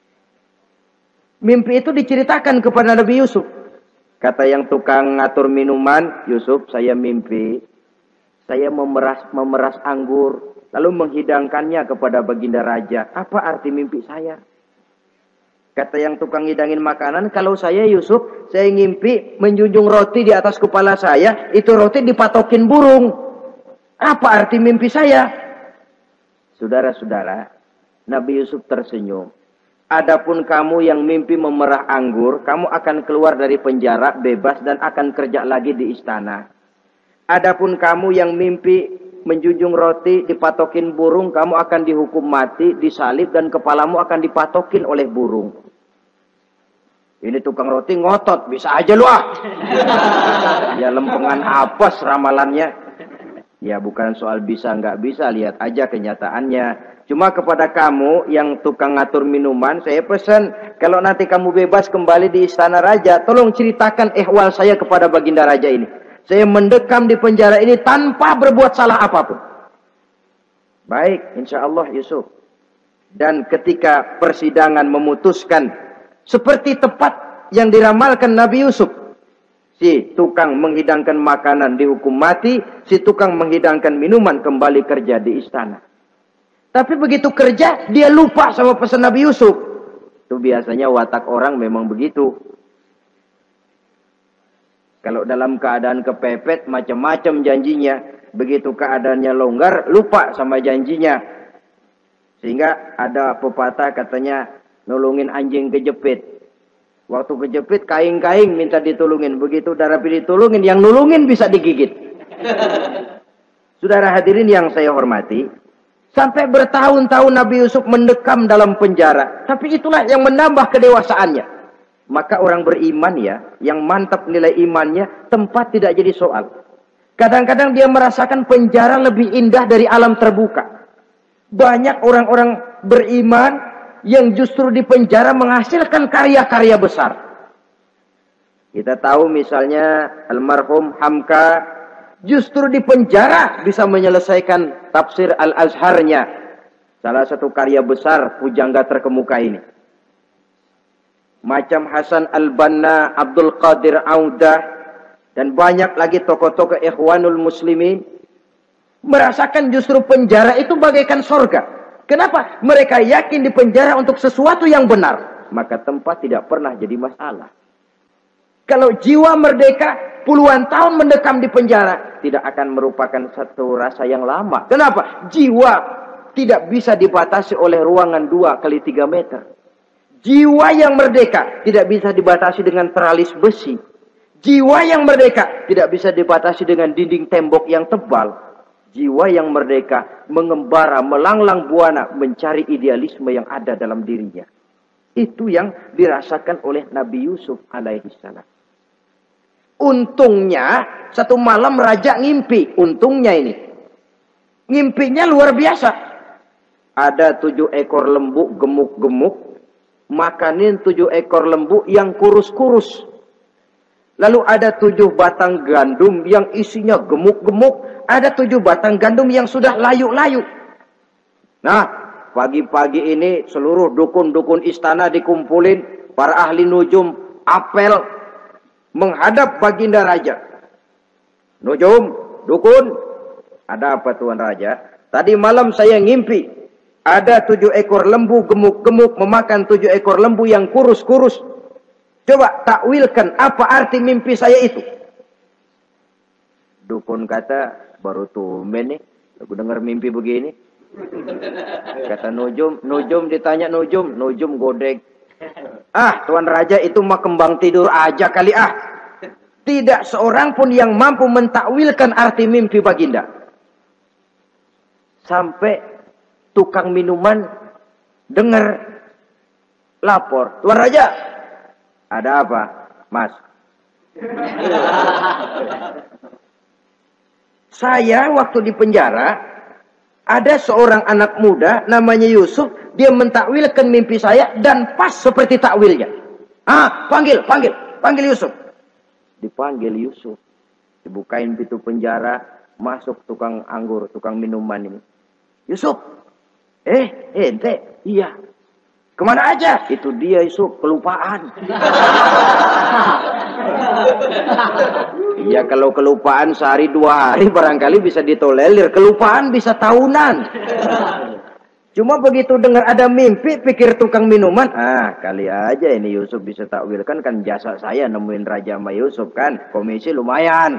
S1: Mimpi itu diceritakan kepada Nabi Yusuf. Kata yang tukang ngatur minuman, Yusuf, saya mimpi. Saya memeras anggur, lalu menghidangkannya kepada baginda raja. Apa arti mimpi saya? Kata yang tukang hidangin makanan, kalau saya Yusuf, saya ngimpi menjunjung roti di atas kepala saya, itu roti dipatokin burung. Apa arti mimpi saya? Saudara-saudara, Nabi Yusuf tersenyum. Adapun kamu yang mimpi memerah anggur, kamu akan keluar dari penjara bebas dan akan kerja lagi di istana. Adapun kamu yang mimpi menjunjung roti dipatokin burung, kamu akan dihukum mati, disalib dan kepalamu akan dipatokin oleh burung. Ini tukang roti ngotot, bisa aja lu ah. Ya lempengan apes ramalannya. Ya bukan soal bisa nggak bisa, lihat aja kenyataannya. Cuma kepada kamu yang tukang ngatur minuman, saya pesan, kalau nanti kamu bebas kembali di istana raja, tolong ceritakan ihwal saya kepada baginda raja ini. Saya mendekam di penjara ini tanpa berbuat salah apapun. Baik, insya Allah Yusuf. Dan ketika persidangan memutuskan, seperti tepat yang diramalkan Nabi Yusuf. Si tukang menghidangkan makanan dihukum mati, si tukang menghidangkan minuman kembali kerja di istana. Tapi begitu kerja, dia lupa sama pesan Nabi Yusuf. Itu biasanya watak orang memang begitu. Kalau dalam keadaan kepepet, macam-macam janjinya. Begitu keadaannya longgar, lupa sama janjinya. Sehingga ada pepatah katanya, nolongin anjing kejepit. Waktu kejepit, kaing-kaing minta ditulungin. Begitu udah rapi ditulungin, yang nulungin bisa digigit. Saudara hadirin yang saya hormati, sampai bertahun-tahun Nabi Yusuf mendekam dalam penjara. Tapi itulah yang menambah kedewasaannya. Maka orang beriman ya, yang mantap nilai imannya, tempat tidak jadi soal. Kadang-kadang dia merasakan penjara lebih indah dari alam terbuka. Banyak orang-orang beriman yang justru di penjara menghasilkan karya-karya besar. Kita tahu misalnya almarhum Hamka, justru di penjara bisa menyelesaikan tafsir Al-Azharnya. Salah satu karya besar pujangga terkemuka ini. Macam Hasan Al-Banna, Abdul Qadir Audah, dan banyak lagi tokoh-tokoh Ikhwanul Muslimin. Merasakan justru penjara itu bagaikan sorga. Kenapa? Mereka yakin di penjara untuk sesuatu yang benar. Maka tempat tidak pernah jadi masalah. Kalau jiwa merdeka, puluhan tahun mendekam di penjara, tidak akan merupakan satu rasa yang lama. Kenapa? Jiwa tidak bisa dibatasi oleh ruangan 2 x 3 meter. Jiwa yang merdeka tidak bisa dibatasi dengan teralis besi. Jiwa yang merdeka tidak bisa dibatasi dengan dinding tembok yang tebal. Jiwa yang merdeka mengembara, melanglang buana, mencari idealisme yang ada dalam dirinya. Itu yang dirasakan oleh Nabi Yusuf alaihissalam. Untungnya, satu malam raja ngimpi. Untungnya ini. Ngimpinya luar biasa. Ada 7 ekor lembu gemuk-gemuk. Makanin 7 ekor lembu yang kurus-kurus. Lalu ada 7 batang gandum yang isinya gemuk-gemuk. Ada 7 batang gandum yang sudah layu-layu. Nah, pagi-pagi ini seluruh dukun-dukun istana dikumpulin. Para ahli nujum apel menghadap baginda raja. Nujum, dukun, ada apa Tuan Raja? Tadi malam saya ngimpi. Ada 7 ekor lembu gemuk-gemuk memakan 7 ekor lembu yang kurus-kurus. Coba takwilkan apa arti mimpi saya itu. Dukun kata, baru tumben nih. Aku dengar mimpi begini. Kata Nujum ditanya Nujum godek. Ah, Tuan Raja itu mah kembang tidur aja kali ah. Tidak seorang pun yang mampu mentakwilkan arti mimpi baginda. Sampai tukang minuman dengar lapor. Tuan Raja, ada apa, Mas? Saya waktu di penjara, ada seorang anak muda namanya Yusuf. Dia mentakwilkan mimpi saya dan pas seperti takwilnya. Ah, panggil Yusuf. Dipanggil Yusuf. Dibukain pintu penjara, masuk tukang anggur, tukang minuman ini. Yusuf, ente, iya. Kemana aja? Itu dia Yusuf, kelupaan. Ya kalau kelupaan sehari 2 hari barangkali bisa ditolerir. Kelupaan bisa tahunan. Cuma begitu dengar ada mimpi, pikir tukang minuman. Ah, kali aja ini Yusuf bisa takwilkan, kan jasa saya nemuin Raja sama Yusuf kan. Komisi lumayan.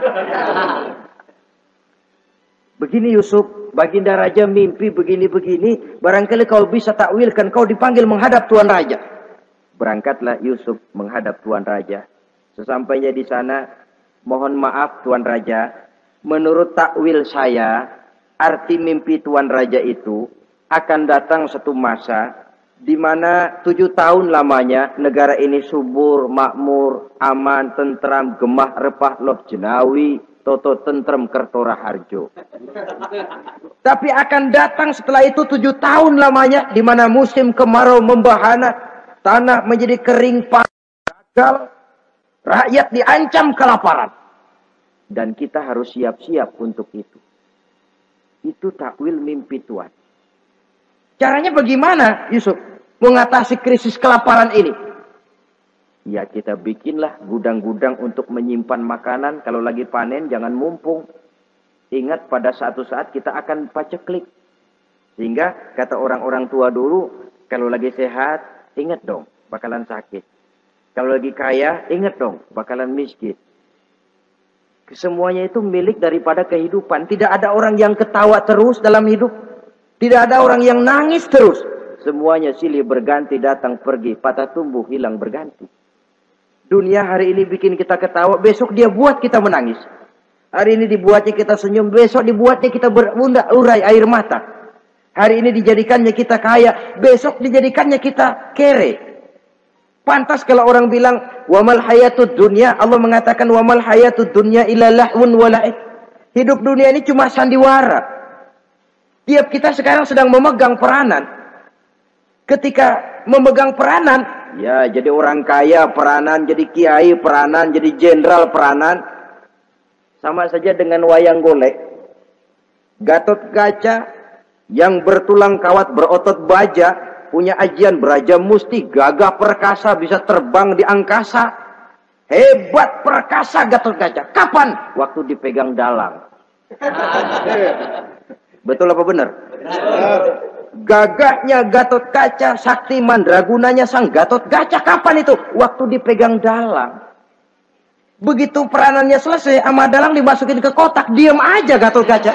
S1: Begini Yusuf, baginda Raja mimpi begini-begini. Barangkali kau bisa takwilkan, kau dipanggil menghadap Tuan Raja. Berangkatlah Yusuf menghadap Tuan Raja. Sesampainya di sana, mohon maaf Tuan Raja. Menurut takwil saya, arti mimpi Tuan Raja itu akan datang satu masa di mana 7 tahun lamanya negara ini subur, makmur, aman, tentram, gemah, repah, loh jenawi, toto tentrem kertora harjo. Tapi akan datang setelah itu 7 tahun lamanya di mana musim kemarau membahana, tanah menjadi kering gagal, rakyat diancam kelaparan. Dan kita harus siap-siap untuk itu. Itu takwil mimpi Tuhan. Caranya bagaimana Yusuf mengatasi krisis kelaparan ini? Ya kita bikinlah gudang-gudang untuk menyimpan makanan. Kalau lagi panen jangan mumpung. Ingat pada suatu saat kita akan paceklik. Sehingga kata orang-orang tua dulu, kalau lagi sehat, ingat dong bakalan sakit. Kalau lagi kaya, ingat dong bakalan miskin. Semuanya itu milik daripada kehidupan. Tidak ada orang yang ketawa terus dalam hidup. Tidak ada orang yang nangis terus. Semuanya silih berganti, datang pergi, patah tumbuh, hilang berganti. Dunia hari ini bikin kita ketawa, besok dia buat kita menangis. Hari ini dibuatnya kita senyum, besok dibuatnya kita berurai air mata. Hari ini dijadikannya kita kaya, besok dijadikannya kita kere. Pantas kalau orang bilang, wamal hayatud dunya, Allah mengatakan wamal hayatud dunya illa lahwun wala'ib. Hidup dunia ini cuma sandiwara. Tiap kita sekarang sedang memegang peranan. Ketika memegang peranan, ya jadi orang kaya peranan, jadi kiai peranan, jadi jenderal peranan. Sama saja dengan wayang golek. Gatot Kaca yang bertulang kawat berotot baja, punya ajian beraja musti, gagah perkasa, bisa terbang di angkasa. Hebat perkasa Gatot Kaca. Kapan? Waktu dipegang dalang. Betul apa benar? Gagahnya Gatot Kaca, sakti mandragunanya sang Gatot Kaca. Kapan itu? Waktu dipegang dalang. Begitu peranannya selesai, sama dalang dimasukin ke kotak, diam aja Gatot Kaca.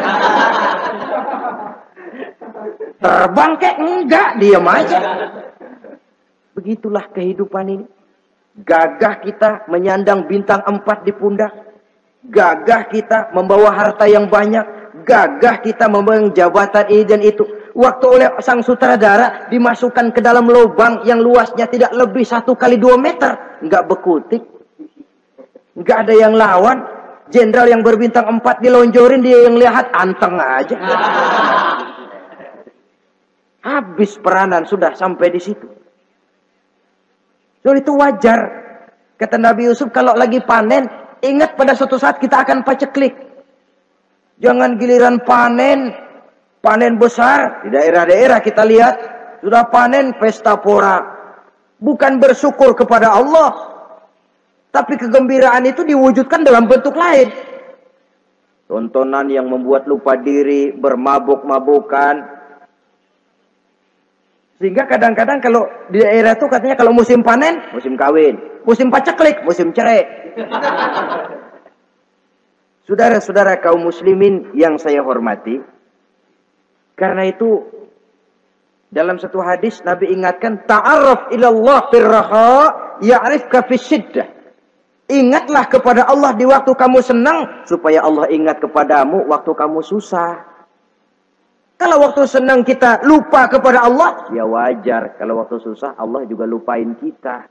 S1: Terbang kek? Enggak, diam aja. Begitulah kehidupan ini. Gagah kita menyandang bintang 4 di pundak. Gagah kita membawa harta yang banyak. Gagah kita memegang jabatan ini dan itu. Waktu oleh sang sutradara dimasukkan ke dalam lubang yang luasnya tidak lebih 1 kali 2 meter. Enggak bekutik. Enggak ada yang lawan. Jenderal yang berbintang 4 dilonjorin, dia yang lihat anteng aja. Habis peranan sudah sampai di situ. So, itu wajar. Kata Nabi Yusuf, kalau lagi panen, ingat pada suatu saat kita akan paceklik. Jangan giliran panen besar. Di daerah-daerah kita lihat, sudah panen pesta pora. Bukan bersyukur kepada Allah. Tapi kegembiraan itu diwujudkan dalam bentuk lain. Tontonan yang membuat lupa diri, bermabuk-mabukan. Sehingga kadang-kadang kalau di daerah itu katanya kalau musim panen, musim kawin. Musim paceklik, musim cerai. Saudara-saudara kaum muslimin yang saya hormati. Karena itu, dalam satu hadis Nabi ingatkan, ta'arraf ilallah firraha ya'rifka fisyiddah. Ingatlah kepada Allah di waktu kamu senang, supaya Allah ingat kepadamu waktu kamu susah. Kalau waktu senang kita lupa kepada Allah, ya wajar. Kalau waktu susah, Allah juga lupain kita.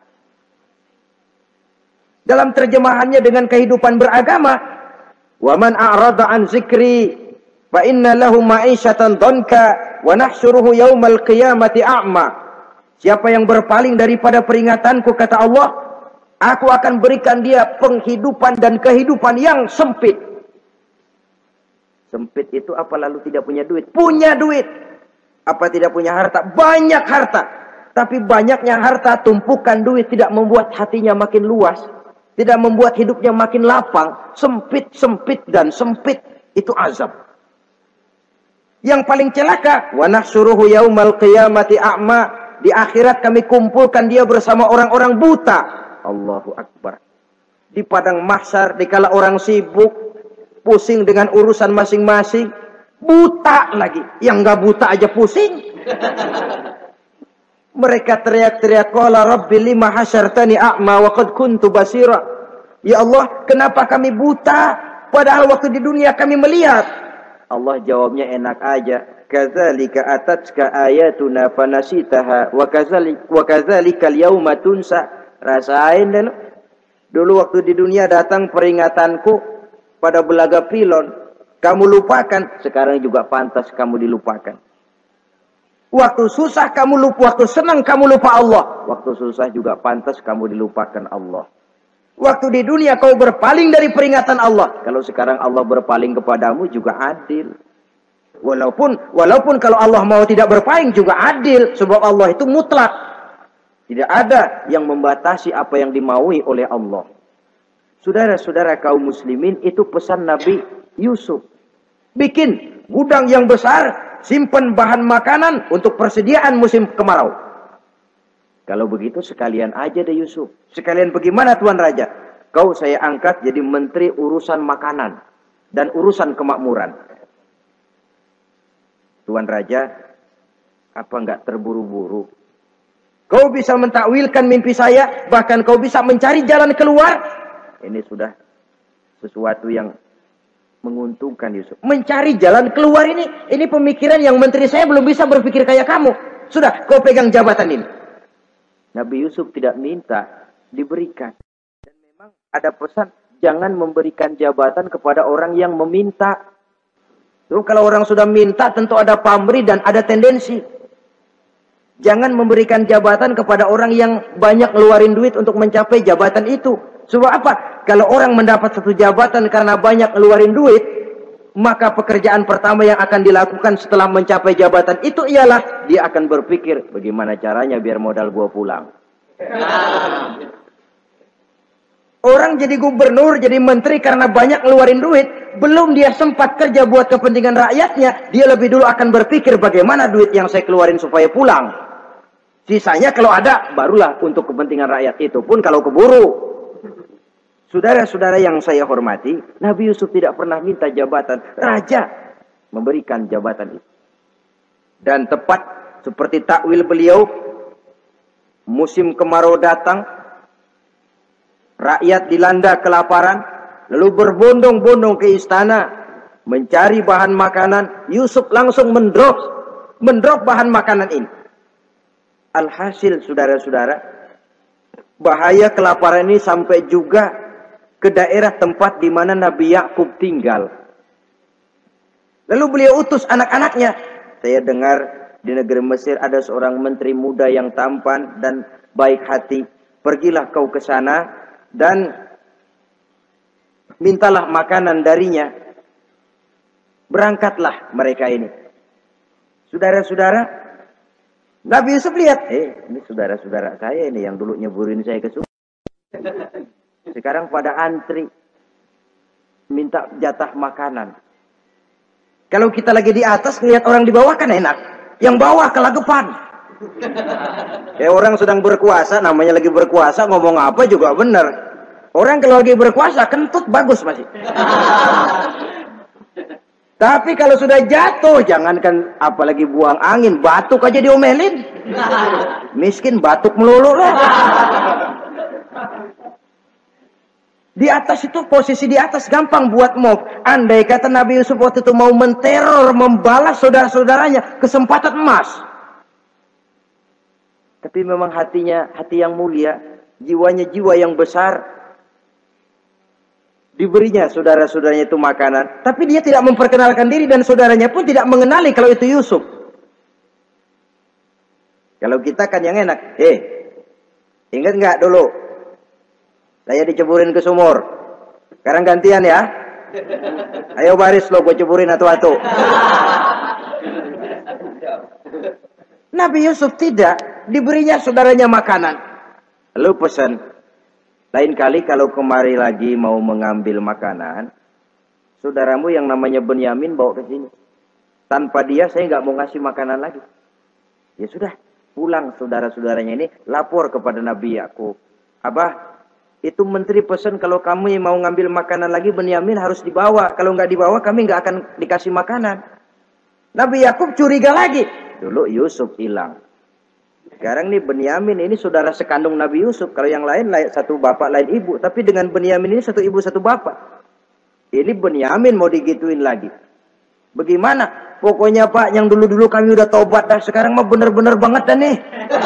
S1: Dalam terjemahannya dengan kehidupan beragama, وَمَنْ أَعْرَضَ عَنْ ذِكْرِي فَإِنَّ لَهُ مَعِيشَةً ضَنْكَ وَنَحْشُرُهُ يَوْمَ الْقِيَامَةِ أَعْمَى. Siapa yang berpaling daripada peringatanku, kata Allah, aku akan berikan dia penghidupan dan kehidupan yang sempit. Sempit itu apa lalu tidak punya duit? Punya duit. Apa tidak punya harta? Banyak harta. Tapi banyaknya harta, tumpukan duit tidak membuat hatinya makin luas. Tidak membuat hidupnya makin lapang. Sempit, sempit, dan sempit. Itu azab. Yang paling celaka, wa nahsyuruhu yaumal qiyamati a'ma. Di akhirat kami kumpulkan dia bersama orang-orang buta. Allahu Akbar. Di padang mahsyar, dikala orang sibuk, pusing dengan urusan masing-masing, buta lagi. Yang enggak buta aja pusing. Mereka teriak-teriak, qala rabbi lima hasyartani a'ma wa qad kuntu basira. Ya Allah, kenapa kami buta padahal waktu di dunia kami melihat? Allah jawabnya enak aja. Kadzalika atatka ayatuna fanasitaha wa kadzalika al-yauma tunsa. Rasain deh lo. Dulu waktu di dunia datang peringatanku pada belaga pilon. Kamu lupakan. Sekarang juga pantas kamu dilupakan. Waktu susah kamu lupa. Waktu senang kamu lupa Allah. Waktu susah juga pantas kamu dilupakan Allah. Waktu di dunia kau berpaling dari peringatan Allah. Kalau sekarang Allah berpaling kepadamu juga adil. Walaupun kalau Allah mau tidak berpaling juga adil. Sebab Allah itu mutlak. Tidak ada yang membatasi apa yang dimaui oleh Allah. Saudara-saudara kaum muslimin, itu pesan Nabi Yusuf. Bikin gudang yang besar, simpan bahan makanan untuk persediaan musim kemarau. Kalau begitu sekalian aja deh Yusuf. Sekalian bagaimana Tuan Raja? Kau saya angkat jadi menteri urusan makanan dan urusan kemakmuran. Tuan Raja, apa enggak terburu-buru? Kau bisa mentakwilkan mimpi saya, bahkan kau bisa mencari jalan keluar. Ini sudah sesuatu yang menguntungkan Yusuf. Mencari jalan keluar ini pemikiran yang menteri saya belum bisa berpikir kayak kamu. Sudah, kau pegang jabatan ini. Nabi Yusuf tidak minta, diberikan. Dan memang ada pesan, jangan memberikan jabatan kepada orang yang meminta. Terus kalau orang sudah minta, tentu ada pamrih dan ada tendensi. Jangan memberikan jabatan kepada orang yang banyak ngeluarin duit untuk mencapai jabatan itu. Sebab apa? Kalau orang mendapat satu jabatan karena banyak ngeluarin duit, maka pekerjaan pertama yang akan dilakukan setelah mencapai jabatan itu ialah dia akan berpikir, bagaimana caranya biar modal gua pulang. Orang jadi gubernur, jadi menteri karena banyak ngeluarin duit, belum dia sempat kerja buat kepentingan rakyatnya, dia lebih dulu akan berpikir bagaimana duit yang saya keluarin supaya pulang. Sisanya kalau ada, barulah untuk kepentingan rakyat, itu pun kalau keburu. Saudara-saudara yang saya hormati, Nabi Yusuf tidak pernah minta jabatan. Raja memberikan jabatan itu. Dan tepat seperti takwil beliau, musim kemarau datang, rakyat dilanda kelaparan, lalu berbondong-bondong ke istana mencari bahan makanan. Yusuf langsung mendrop bahan makanan ini. Alhasil saudara-saudara, bahaya kelaparan ini sampai juga ke daerah tempat di mana Nabi Yakub tinggal. Lalu beliau utus anak-anaknya. Saya dengar di negeri Mesir ada seorang menteri muda yang tampan dan baik hati. Pergilah kau ke sana dan mintalah makanan darinya. Berangkatlah mereka ini. Saudara-saudara, Nabi Yusuf lihat, ini saudara-saudara saya ini yang dulu nyeburin saya ke sungai. Sekarang pada antri minta jatah makanan. Kalau kita lagi di atas ngelihat orang di bawah kan enak. Yang bawah kelagapan. Orang sedang berkuasa, namanya lagi berkuasa, ngomong apa juga benar. Orang kalau lagi berkuasa kentut bagus masih. Tapi kalau sudah jatuh, jangankan apalagi buang angin, batuk aja diomelin. Miskin batuk melulu lah. Di atas itu, posisi di atas gampang buat move. Andai kata Nabi Yusuf waktu itu mau menteror, membalas saudara-saudaranya, kesempatan emas. Tapi memang hatinya, hati yang mulia, jiwanya jiwa yang besar. Diberinya saudara-saudaranya itu makanan. Tapi dia tidak memperkenalkan diri dan saudaranya pun tidak mengenali kalau itu Yusuf. Kalau kita kan yang enak. Ingat nggak dulu? Saya diceburin ke sumur. Sekarang gantian ya. Ayo baris lo, gue ceburin atu-atu. Nabi Yusuf tidak. Diberinya saudaranya makanan. Lalu pesan. Lain kali kalau kemari lagi mau mengambil makanan, saudaramu yang namanya Benyamin bawa ke sini. Tanpa dia saya nggak mau ngasih makanan lagi. Ya sudah, pulang saudara-saudaranya ini lapor kepada Nabi Yakub. Abah, itu menteri pesan kalau kamu yang mau ngambil makanan lagi Benyamin harus dibawa. Kalau nggak dibawa kami nggak akan dikasih makanan. Nabi Yakub curiga lagi. Dulu Yusuf hilang. Sekarang nih Benyamin ini saudara sekandung Nabi Yusuf. Kalau yang lain satu bapak lain ibu. Tapi dengan Benyamin ini satu ibu satu bapak. Ini Benyamin mau digituin lagi. Bagaimana? Pokoknya Pak, yang dulu-dulu kami udah tobat dah. Sekarang mah bener-bener banget dah nih.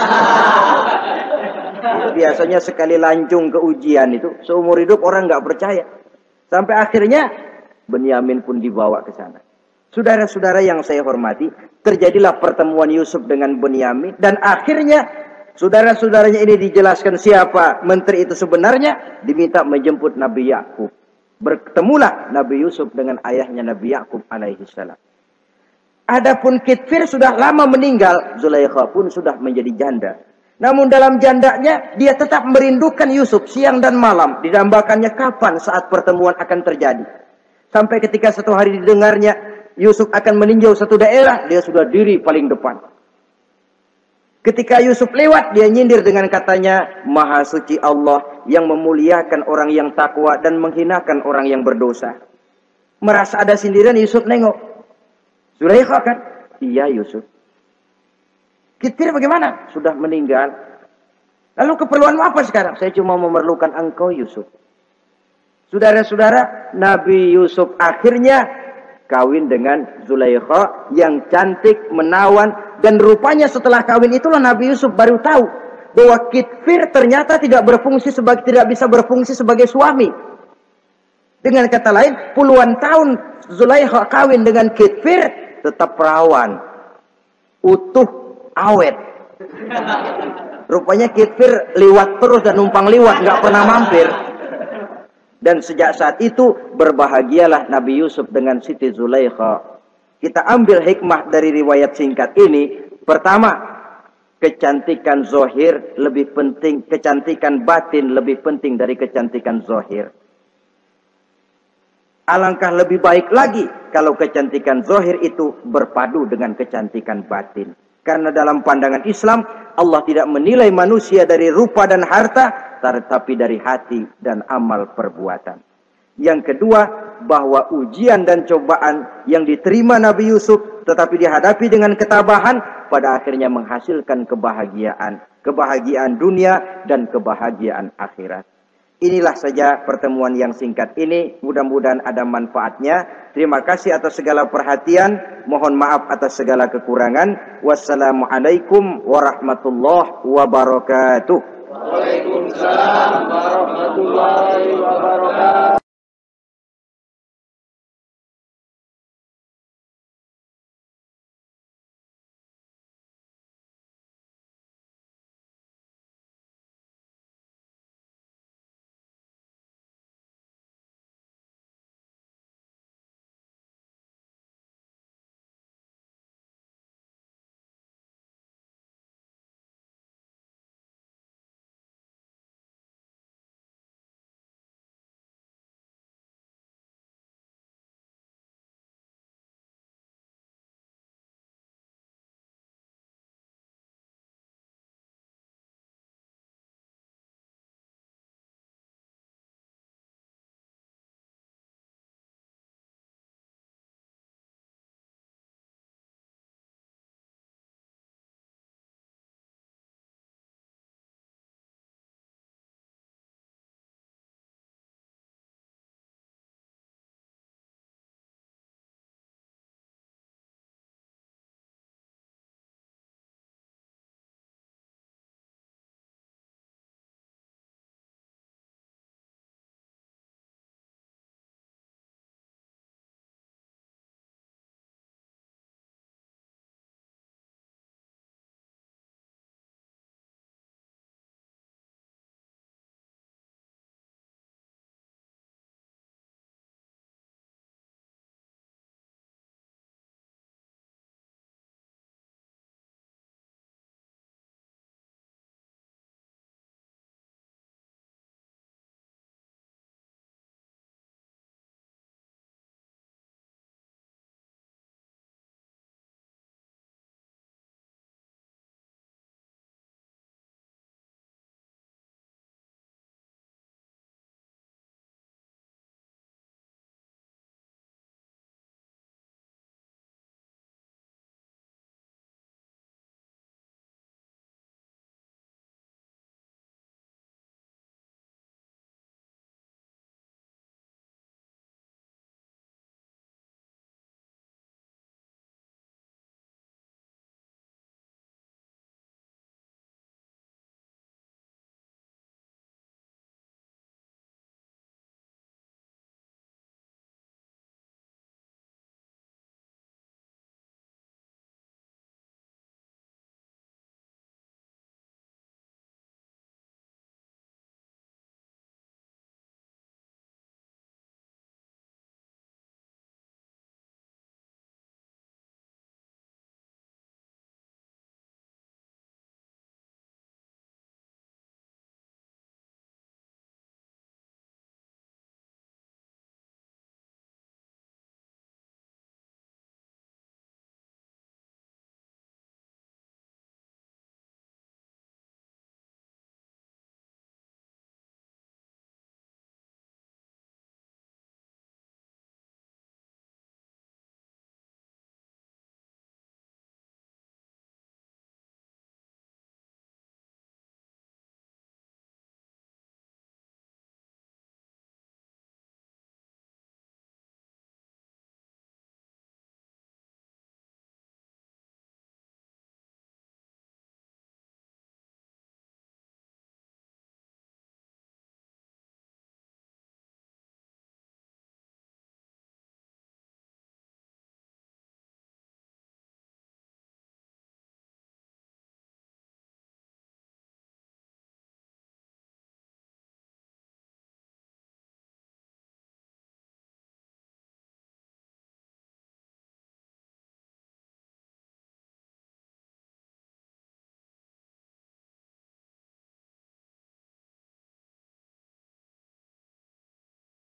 S1: Biasanya sekali lancung ke ujian itu, seumur hidup orang nggak percaya. Sampai akhirnya Benyamin pun dibawa ke sana. Saudara-saudara yang saya hormati, terjadilah pertemuan Yusuf dengan Benyamin. Dan akhirnya saudara-saudaranya ini dijelaskan siapa menteri itu sebenarnya. Diminta menjemput Nabi Yakub. Bertemulah Nabi Yusuf dengan ayahnya Nabi Yakub alaihi salam. Adapun Kitfir sudah lama meninggal. Zulaikha pun sudah menjadi janda. Namun dalam jandanya dia tetap merindukan Yusuf siang dan malam. Didambakannya kapan saat pertemuan akan terjadi. Sampai ketika satu hari didengarnya Yusuf akan meninjau satu daerah, dia sudah diri paling depan. Ketika Yusuf lewat, dia nyindir dengan katanya, Maha suci Allah yang memuliakan orang yang takwa dan menghinakan orang yang berdosa. Merasa ada sindiran, Yusuf nengok. Zulaikha kan? Iya Yusuf. Kitfir bagaimana? Sudah meninggal. Lalu keperluanmu apa sekarang? Saya cuma memerlukan engkau Yusuf. Saudara-saudara, Nabi Yusuf akhirnya kawin dengan Zulaikha yang cantik, menawan. Dan rupanya setelah kawin itulah Nabi Yusuf baru tahu bahwa Kitfir ternyata tidak bisa berfungsi sebagai suami. Dengan kata lain, puluhan tahun Zulaikha kawin dengan Kitfir tetap perawan, utuh, awet. Rupanya Kitfir liwat terus dan numpang liwat, nggak pernah mampir. Dan sejak saat itu berbahagialah Nabi Yusuf dengan Siti Zulaikha. Kita ambil hikmah dari riwayat singkat ini. Pertama, kecantikan zohir lebih penting, kecantikan batin lebih penting dari kecantikan zohir. Alangkah lebih baik lagi kalau kecantikan zohir itu berpadu dengan kecantikan batin. Karena dalam pandangan Islam, Allah tidak menilai manusia dari rupa dan harta, tetapi dari hati dan amal perbuatan. Yang kedua, bahwa ujian dan cobaan yang diterima Nabi Yusuf tetapi dihadapi dengan ketabahan, pada akhirnya menghasilkan kebahagiaan dunia dan kebahagiaan akhirat. Inilah saja pertemuan yang singkat ini. Mudah-mudahan ada manfaatnya. Terima kasih atas segala perhatian. Mohon maaf atas segala kekurangan. Wassalamualaikum warahmatullahi wabarakatuh.
S2: Waalaikumsalam warahmatullahi wabarakatuh.